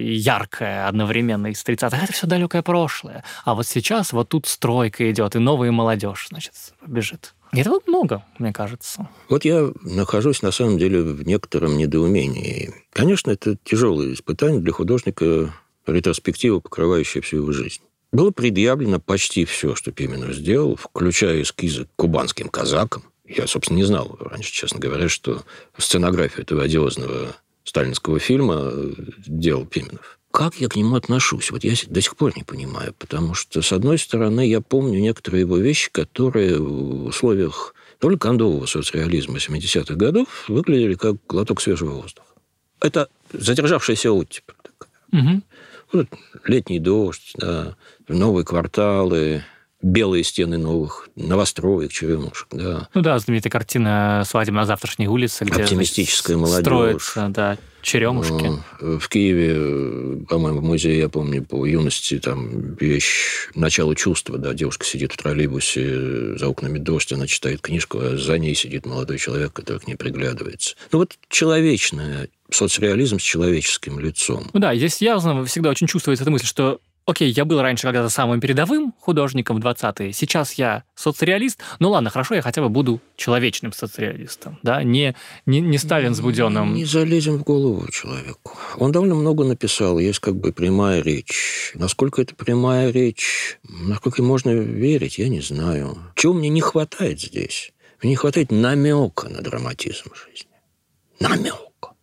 яркая одновременно из 30-х, это все далекое прошлое. А вот сейчас вот тут стройка идет, и новая молодежь, значит, бежит. И этого много, мне кажется. Вот я нахожусь, на самом деле, в некотором недоумении. Конечно, это тяжелое испытание для художника, ретроспектива, покрывающая всю его жизнь. Было предъявлено почти все, что Пименов сделал, включая эскизы к кубанским казакам. Я, собственно, не знал раньше, честно говоря, что сценографию этого одиозного сталинского фильма делал Пименов. Как я к нему отношусь? Вот я до сих пор не понимаю, потому что, с одной стороны, я помню некоторые его вещи, которые в условиях довольно кондового соцреализма 70-х годов выглядели как глоток свежего воздуха. Это задержавшаяся оттепель такая. Вот летний дождь, да, новые кварталы, белые стены новых новостроек, черемушек, да. Ну да, знаменитая картина «Свадьба на завтрашней улице», где оптимистическая молодежь. Строится, да, черемушки. В Киеве, по-моему, в музее, я помню, по юности, там вещь «Начало чувства», да, девушка сидит в троллейбусе, за окнами дождь, она читает книжку, а за ней сидит молодой человек, который к ней приглядывается. Ну вот человечное, соцреализм с человеческим лицом. Ну да, здесь явно всегда очень чувствуется эта мысль, что окей, я был раньше когда-то самым передовым художником в 20-е, сейчас я соцреалист, ну ладно, хорошо, я хотя бы буду человечным соцреалистом, да, не Сталин с Будённым. Не залезем в голову человеку. Он довольно много написал, есть как бы прямая речь. Насколько это прямая речь, насколько можно верить, я не знаю. Чего мне не хватает здесь? Мне не хватает намека на драматизм жизни. Намека.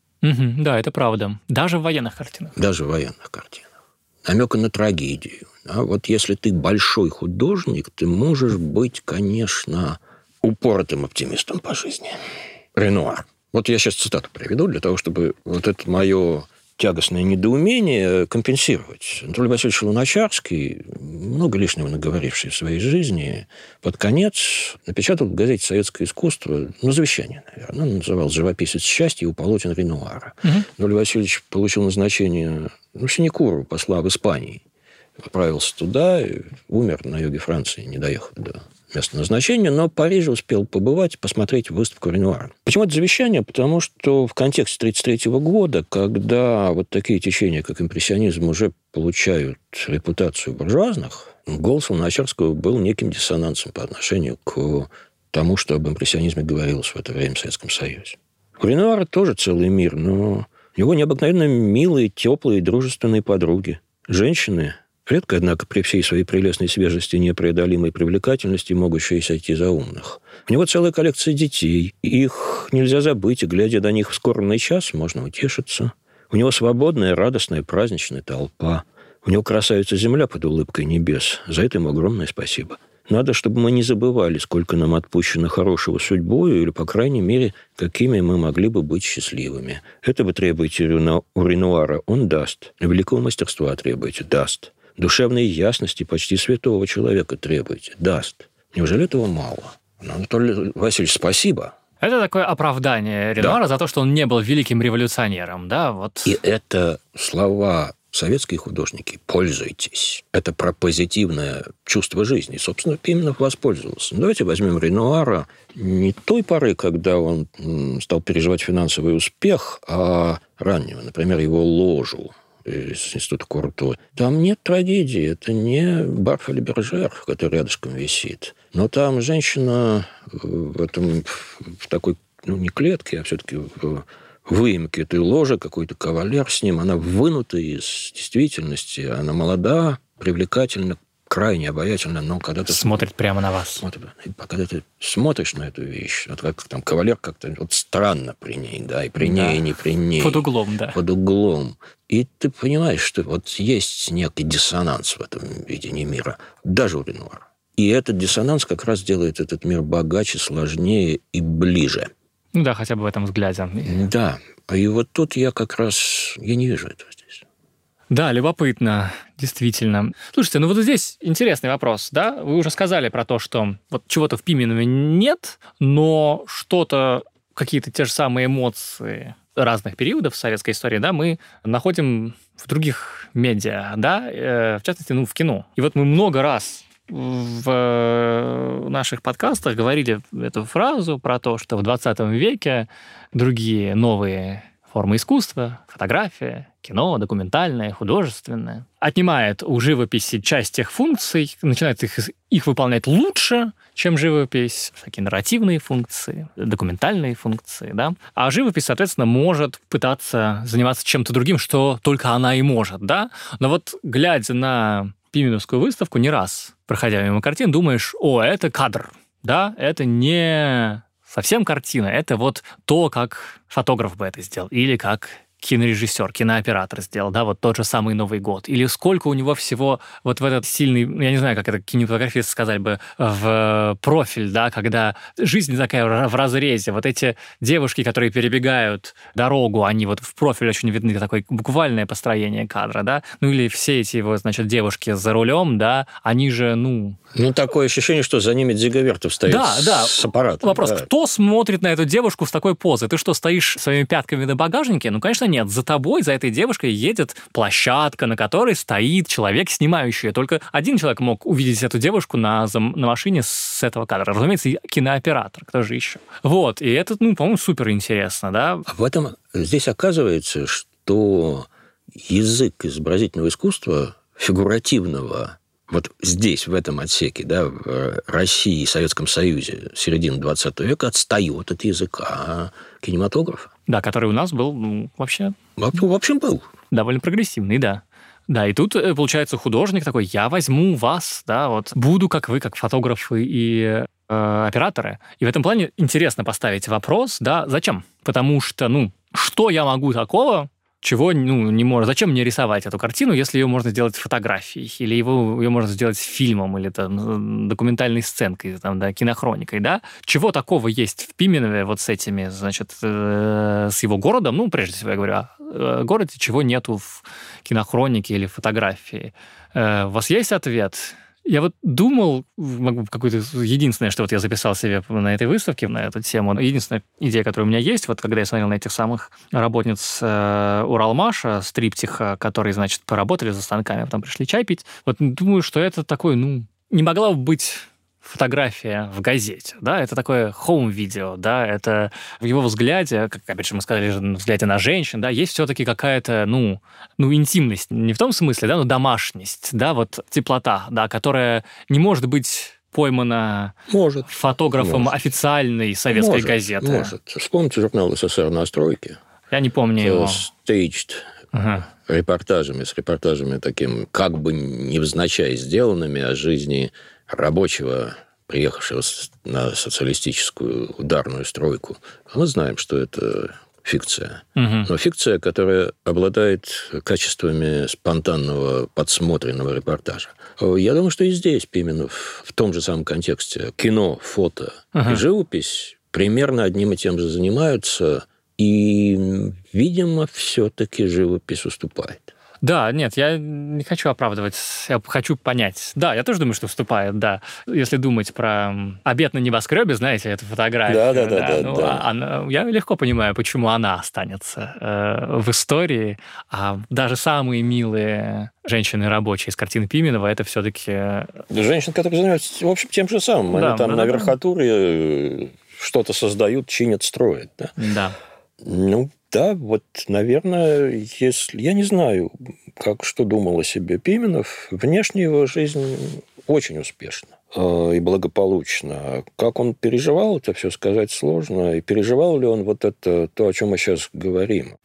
Да, это правда. Даже в военных картинах. Даже в военных картинах. Намека на трагедию. А вот если ты большой художник, ты можешь быть, конечно, упоротым оптимистом по жизни. Ренуар. Вот я сейчас цитату приведу для того, чтобы вот это мое тягостное недоумение компенсировать. Анатолий Васильевич Луначарский, много лишнего наговоривший в своей жизни, под конец напечатал в газете «Советское искусство», завещание, наверное. Он называл «Живописец счастья» у полотен Ренуара. Анатолий Васильевич получил назначение синекуру посла в Испании. Отправился туда, умер на юге Франции, не доехал до места назначения, но в Париже успел побывать, посмотреть выставку Ренуара. Почему это завещание? Потому что в контексте 1933 года, когда вот такие течения, как импрессионизм, уже получают репутацию буржуазных, голос Луначарского был неким диссонансом по отношению к тому, что об импрессионизме говорилось в это время в Советском Союзе. У Ренуара тоже целый мир, но у него необыкновенно милые, теплые, дружественные подруги. Женщины, редко, однако, при всей своей прелестной свежести и непреодолимой привлекательности, могущие сойти за умных. У него целая коллекция детей. Их нельзя забыть, и, глядя на них в скорбный час, можно утешиться. У него свободная, радостная, праздничная толпа. У него красавица земля под улыбкой небес. За это ему огромное спасибо. Надо, чтобы мы не забывали, сколько нам отпущено хорошего судьбою, или, по крайней мере, какими мы могли бы быть счастливыми. Это вы требуете у Ренуара, он даст. Великого мастерства требуете, даст. душевной ясности почти святого человека требуете. Даст. Неужели этого мало? Анатолий Васильевич, спасибо. Это такое оправдание Ренуара за то, что он не был великим революционером, да? Вот. И это слова советские художники. Пользуйтесь. Это про позитивное чувство жизни. Собственно, Пименов воспользовался. Давайте возьмем Ренуара не той поры, когда он стал переживать финансовый успех, а раннего. Например, его ложу из Института Курто. Там нет трагедии. Это не Барф или Бержер, который рядышком висит. Но там женщина в такой, не клетке, а все-таки в выемке этой ложи, какой-то кавалер с ним. Она вынута из действительности. Она молода, привлекательна, крайне обаятельна, но когда ты... Смотрит прямо на вас. Когда ты смотришь на эту вещь, вот как там кавалер как-то странно при ней, да, и при ней, и не при ней. Под углом, да. Под углом. И ты понимаешь, что вот есть некий диссонанс в этом видении мира, даже у Ренуара. И этот диссонанс как раз делает этот мир богаче, сложнее и ближе. Да, хотя бы в этом взгляде. Да. И вот тут я не вижу этого здесь. Да, любопытно, действительно. Слушайте, вот здесь интересный вопрос, да? Вы уже сказали про то, что вот чего-то в Пименове нет, но что-то, какие-то те же самые эмоции разных периодов советской истории, да, мы находим в других медиа, да, в частности, в кино. И вот мы много раз в наших подкастах говорили эту фразу про то, что в 20 веке другие новые формы искусства, фотография, кино, документальное, художественное, отнимает у живописи часть тех функций, начинает их выполнять лучше, чем живопись, всякие нарративные функции, документальные функции, да. А живопись, соответственно, может пытаться заниматься чем-то другим, что только она и может, да. Но вот глядя на Пименовскую выставку, не раз, проходя мимо картин, думаешь, это кадр, да, это не совсем картина, это вот то, как фотограф бы это сделал, или как кинорежиссер, кинооператор сделал, да, вот тот же самый Новый год. Или сколько у него всего вот в этот сильный, я не знаю, как это кинематографисты сказали бы, в профиль, да, когда жизнь такая в разрезе. Вот эти девушки, которые перебегают дорогу, они вот в профиль очень видны, такое буквальное построение кадра, да. Или все эти его, значит, за рулем, да, они же, такое ощущение, что за ними Дзиговертов стоит с аппаратом. Вопрос, кто смотрит на эту девушку с такой позой? Ты что, стоишь своими пятками на багажнике? Конечно, нет. За тобой, за этой девушкой едет площадка, на которой стоит человек, снимающий. Только один человек мог увидеть эту девушку на машине с этого кадра. Разумеется, кинооператор. Кто же еще? Вот. И это, по-моему, супер интересно, да? А в этом здесь оказывается, что язык изобразительного искусства, фигуративного, вот здесь, в этом отсеке, да, в России и Советском Союзе середины 20 века отстает от языка кинематографа. Да, который у нас был, вообще... В общем, был. Довольно прогрессивный, да. Да, и тут, получается, художник такой, я возьму вас, да, вот, буду как вы, как фотографы и операторы. И в этом плане интересно поставить вопрос, да, зачем? Потому что, что я могу такого, чего, не может. Зачем мне рисовать эту картину, если ее можно сделать фотографией, или ее можно сделать фильмом, или там документальной сценкой, там, да, кинохроникой, да? Чего такого есть в Пименове вот с этими, значит, с его городом? Прежде всего, я говорю о городе, чего нету в кинохронике или фотографии. У вас есть ответ? Я вот думал, какое-то единственное, что вот я записал себе на этой выставке, на эту тему, единственная идея, которая у меня есть, вот когда я смотрел на этих самых работниц Уралмаша с триптиха, которые, значит, поработали за станками, а потом пришли чай пить, вот думаю, что это такой, не могла бы быть фотография в газете, да, это такое хоум-видео, да, это в его взгляде, как, опять же, мы сказали, в взгляде на женщин, да, есть все-таки какая-то, интимность, не в том смысле, да, но домашность, да, вот теплота, да, которая не может быть поймана фотографом официальной советской газеты. Может. Вспомните журнал СССР «Настройки». Я не помню его. Staged. С репортажами таким, как бы невзначай сделанными о жизни рабочего, приехавшего на социалистическую ударную стройку. Мы знаем, что это фикция. Но фикция, которая обладает качествами спонтанного, подсмотренного репортажа. Я думаю, что и здесь Пименов в том же самом контексте кино, фото и живопись примерно одним и тем же занимаются, и, видимо, все-таки живопись уступает. Да, нет, я не хочу оправдывать, я хочу понять. Да, я тоже думаю, что вступает, да. Если думать про «Обед на небоскребе», знаете, эту фотографию. Да. Я легко понимаю, почему она останется в истории, а даже самые милые женщины рабочие из картин Пименова, это все-таки... Женщины, которые занимаются, в общем, тем же самым. Они там на верхотуре что-то создают, чинят, строят. Да. Да. Ну, да, вот, наверное, если... Я не знаю, что думал о себе Пименов. Внешне его жизнь очень успешна и благополучна. Как он переживал это все, сказать сложно. И переживал ли он вот это, то, о чем мы сейчас говорим.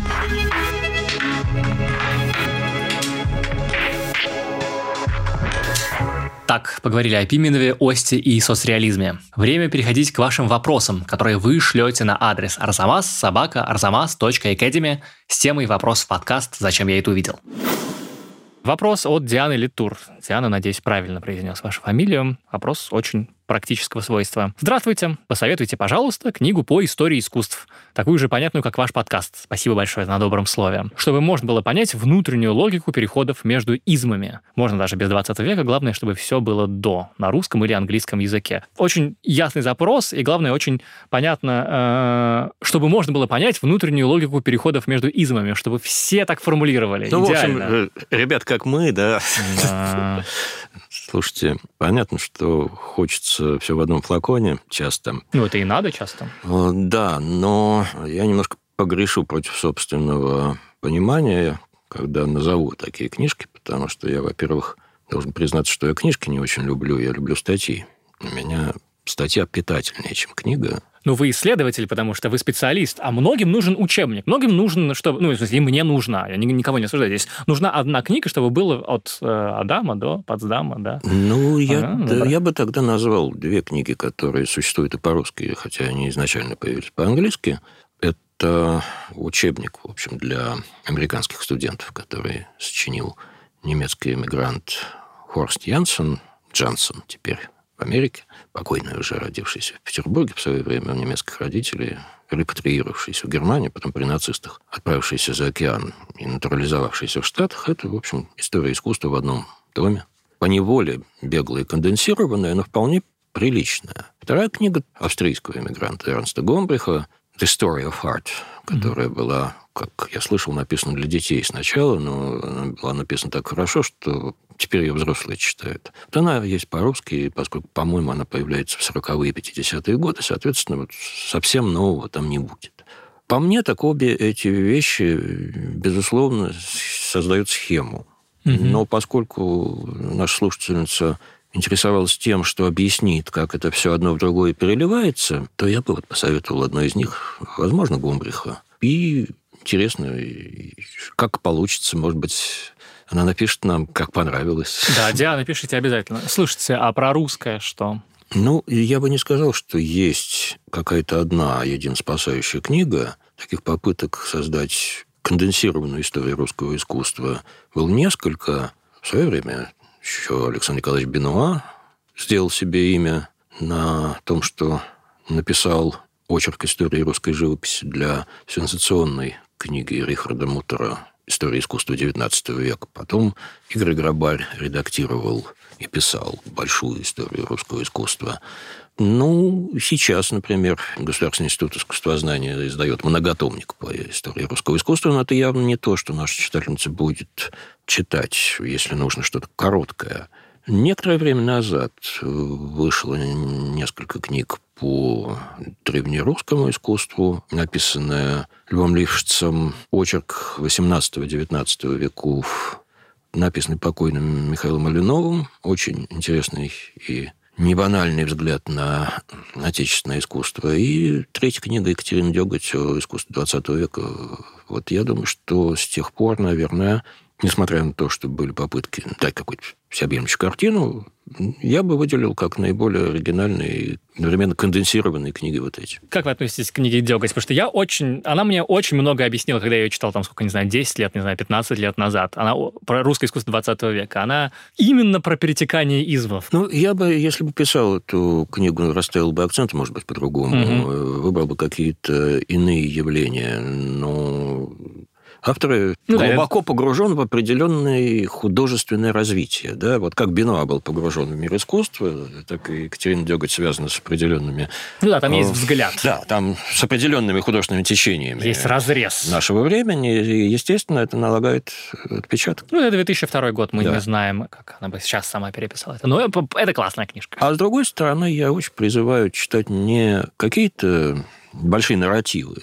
Так, поговорили о Пименове, Осте и соцреализме. Время переходить к вашим вопросам, которые вы шлете на адрес arzamas@arzamas.academy с темой «Вопрос в подкаст. Зачем я это увидел?». Вопрос от Дианы Литур. Диана, надеюсь, правильно произнес вашу фамилию. Вопрос очень практического свойства. Здравствуйте. Посоветуйте, пожалуйста, книгу по истории искусств. Такую же понятную, как ваш подкаст. Спасибо большое на добром слове. Чтобы можно было понять внутреннюю логику переходов между измами. Можно даже без 20 века. Главное, чтобы все было до. На русском или английском языке. Очень ясный запрос. И главное, очень понятно, чтобы можно было понять внутреннюю логику переходов между измами. Чтобы все так формулировали. Ну, идеально. В общем, ребят, как мы, да. Слушайте, понятно, что хочется все в одном флаконе часто. Ну, это и надо часто. Да, но я немножко погрешу против собственного понимания, когда назову такие книжки, потому что я, во-первых, должен признаться, что я книжки не очень люблю, я люблю статьи. У меня статья питательнее, чем книга. Ну, вы исследователь, потому что вы специалист, а многим нужен учебник. Многим нужен, чтобы... Ну, в смысле, и мне нужна, я никого не осуждаю здесь. Нужна одна книга, чтобы было от Адама до Потсдама, да? Ну, я бы тогда назвал две книги, которые существуют и по-русски, хотя они изначально появились по-английски. Это учебник, в общем, для американских студентов, который сочинил немецкий эмигрант Хорст Янсен, Джансен теперь в Америке, покойный уже, родившийся в Петербурге в свое время у немецких родителей, репатриировавшийся в Германию, потом при нацистах, отправившийся за океан и натурализовавшийся в Штатах. Это, в общем, история искусства в одном томе. Поневоле беглая и конденсированная, но вполне приличная. Вторая книга австрийского эмигранта Эрнста Гомбриха «The Story of Art», которая была, как я слышал, написана для детей сначала, но она была написана так хорошо, что теперь ее взрослые читают. Вот она есть по-русски, и поскольку, по-моему, она появляется в 40-е, 50-е годы, соответственно, вот совсем нового там не будет. По мне, так обе эти вещи, безусловно, создают схему. Но поскольку наша слушательница интересовалась тем, что объяснит, как это все одно в другое переливается, то я бы вот посоветовал одной из них, возможно, Гомбриха. И интересно, как получится, может быть... Она напишет нам, как понравилось. Да, Диана, пишите обязательно. Слушайте, а про русское что? Ну, я бы не сказал, что есть какая-то одна единоспасающая книга. Таких попыток создать конденсированную историю русского искусства было несколько. В свое время еще Александр Николаевич Бенуа сделал себе имя на том, что написал очерк истории русской живописи для сенсационной книги Рихарда Муттера «История искусства XIX века». Потом Игорь Грабарь редактировал и писал большую историю русского искусства. Ну, сейчас, например, Государственный институт искусствознания издает многотомник по истории русского искусства, но это явно не то, что наша читательница будет читать, если нужно что-то короткое. Некоторое время назад вышло несколько книг по древнерусскому искусству, написанное Львом Лившицем, очерк XVIII-XIX веков, написанный покойным Михаилом Алиновым. Очень интересный и небанальный взгляд на отечественное искусство. И третья книга Екатерины Дёготь о искусстве XX века. Вот я думаю, что с тех пор, наверное, несмотря на то, что были попытки дать какую-то всеобъемлющую картину, я бы выделил как наиболее оригинальные и одновременно конденсированные книги вот эти. Как вы относитесь к книге Дёготь? Потому что она мне очень много объяснила, когда я ее читал, там, сколько, не знаю, 10 лет, не знаю, 15 лет назад. Она про русское искусство 20 века. Она именно про перетекание измов. Ну, я бы, если бы писал эту книгу, расставил бы акценты, может быть, по-другому, выбрал бы какие-то иные явления, но... Автор глубоко погружен в определенное художественное развитие. Да? Вот как Бенуа был погружен в мир искусства, так и Екатерина Дёготь связана с определенными... Ну да, там есть взгляд. Да, там с определенными художественными течениями. Есть разрез. Нашего времени, и, естественно, это налагает отпечаток. Ну, это 2002 год, мы не знаем, как она бы сейчас сама переписала это. Но это классная книжка. А с другой стороны, я очень призываю читать не какие-то большие нарративы,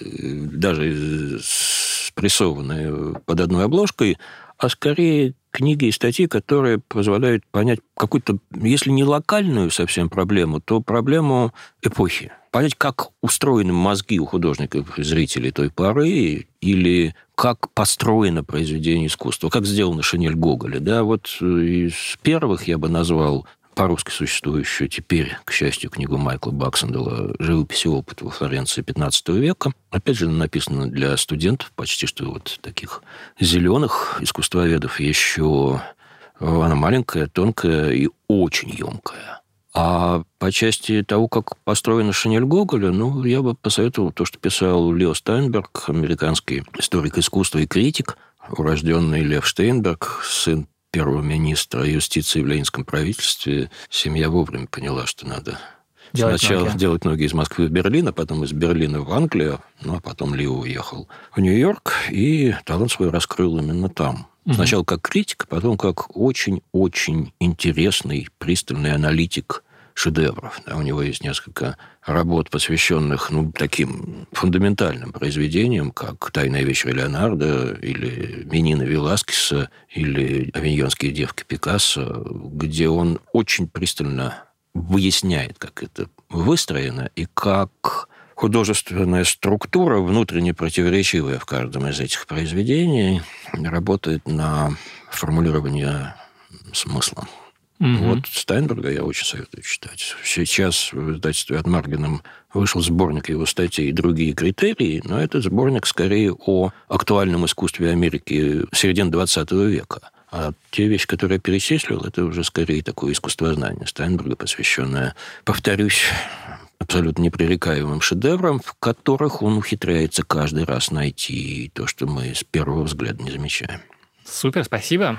даже спрессованные под одной обложкой, а скорее книги и статьи, которые позволяют понять какую-то, если не локальную совсем проблему, то проблему эпохи. Понять, как устроены мозги у художников и зрителей той поры, или как построено произведение искусства, как сделана шинель Гоголя. Да, вот из первых я бы назвал по-русски существующую теперь, к счастью, книгу Майкла Баксендала «Живопись и опыт во Флоренции XV века». Опять же, написано для студентов, почти что вот таких зеленых искусствоведов. Еще она маленькая, тонкая и очень емкая. А по части того, как построена шинель Гоголя, ну, я бы посоветовал то, что писал Лео Стайнберг, американский историк искусства и критик, урожденный Лев Штейнберг, сын первого министра юстиции в ленинском правительстве. Семья вовремя поняла, что надо сначала делать ноги из Москвы в Берлин, а потом из Берлина в Англию, ну, а потом Лео уехал в Нью-Йорк, и талант свой раскрыл именно там. Сначала как критик, потом как очень-очень интересный, пристальный аналитик шедевров. Да, у него есть несколько работ, посвященных таким фундаментальным произведениям, как «Тайная вечеря Леонардо» или «Менина Веласкеса» или «Авиньонские девки» Пикассо, где он очень пристально выясняет, как это выстроено и как художественная структура, внутренне противоречивая в каждом из этих произведений, работает на формулирование смысла. Вот Стайнберга я очень советую читать. Сейчас в издательстве от Маргином вышел сборник его статей «И другие критерии», но это сборник скорее о актуальном искусстве Америки середины 20 века. А те вещи, которые я перечислил, это уже скорее такое искусствознание Стайнберга, посвященное, повторюсь, абсолютно непререкаемым шедеврам, в которых он ухитряется каждый раз найти то, что мы с первого взгляда не замечаем. Супер, спасибо.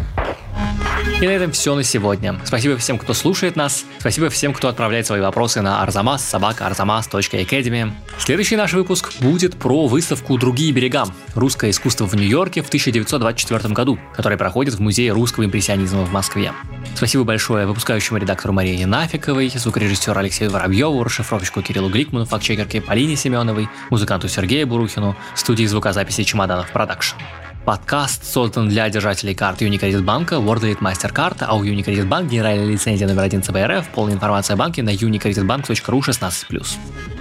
И на этом все на сегодня. Спасибо всем, кто слушает нас. Спасибо всем, кто отправляет свои вопросы на arzamas@arzamas.academy. Следующий наш выпуск будет про выставку «Другие берега. Русское искусство в Нью-Йорке» в 1924 году, которая проходит в Музее русского импрессионизма в Москве. Спасибо большое выпускающему редактору Марине Нафиковой, звукорежиссеру Алексею Воробьеву, расшифровщику Кириллу Гликману, фактчекерке Полине Семеновой, музыканту Сергею Бурухину, студии звукозаписи «Чемоданов Продакшн». Подкаст создан для держателей карт Unicredit банка, WorldElite MasterCard, а у Unicredit Bank генеральная лицензия номер 1 ЦБРФ. Полная информация о банке на unicreditbank.ru/16+.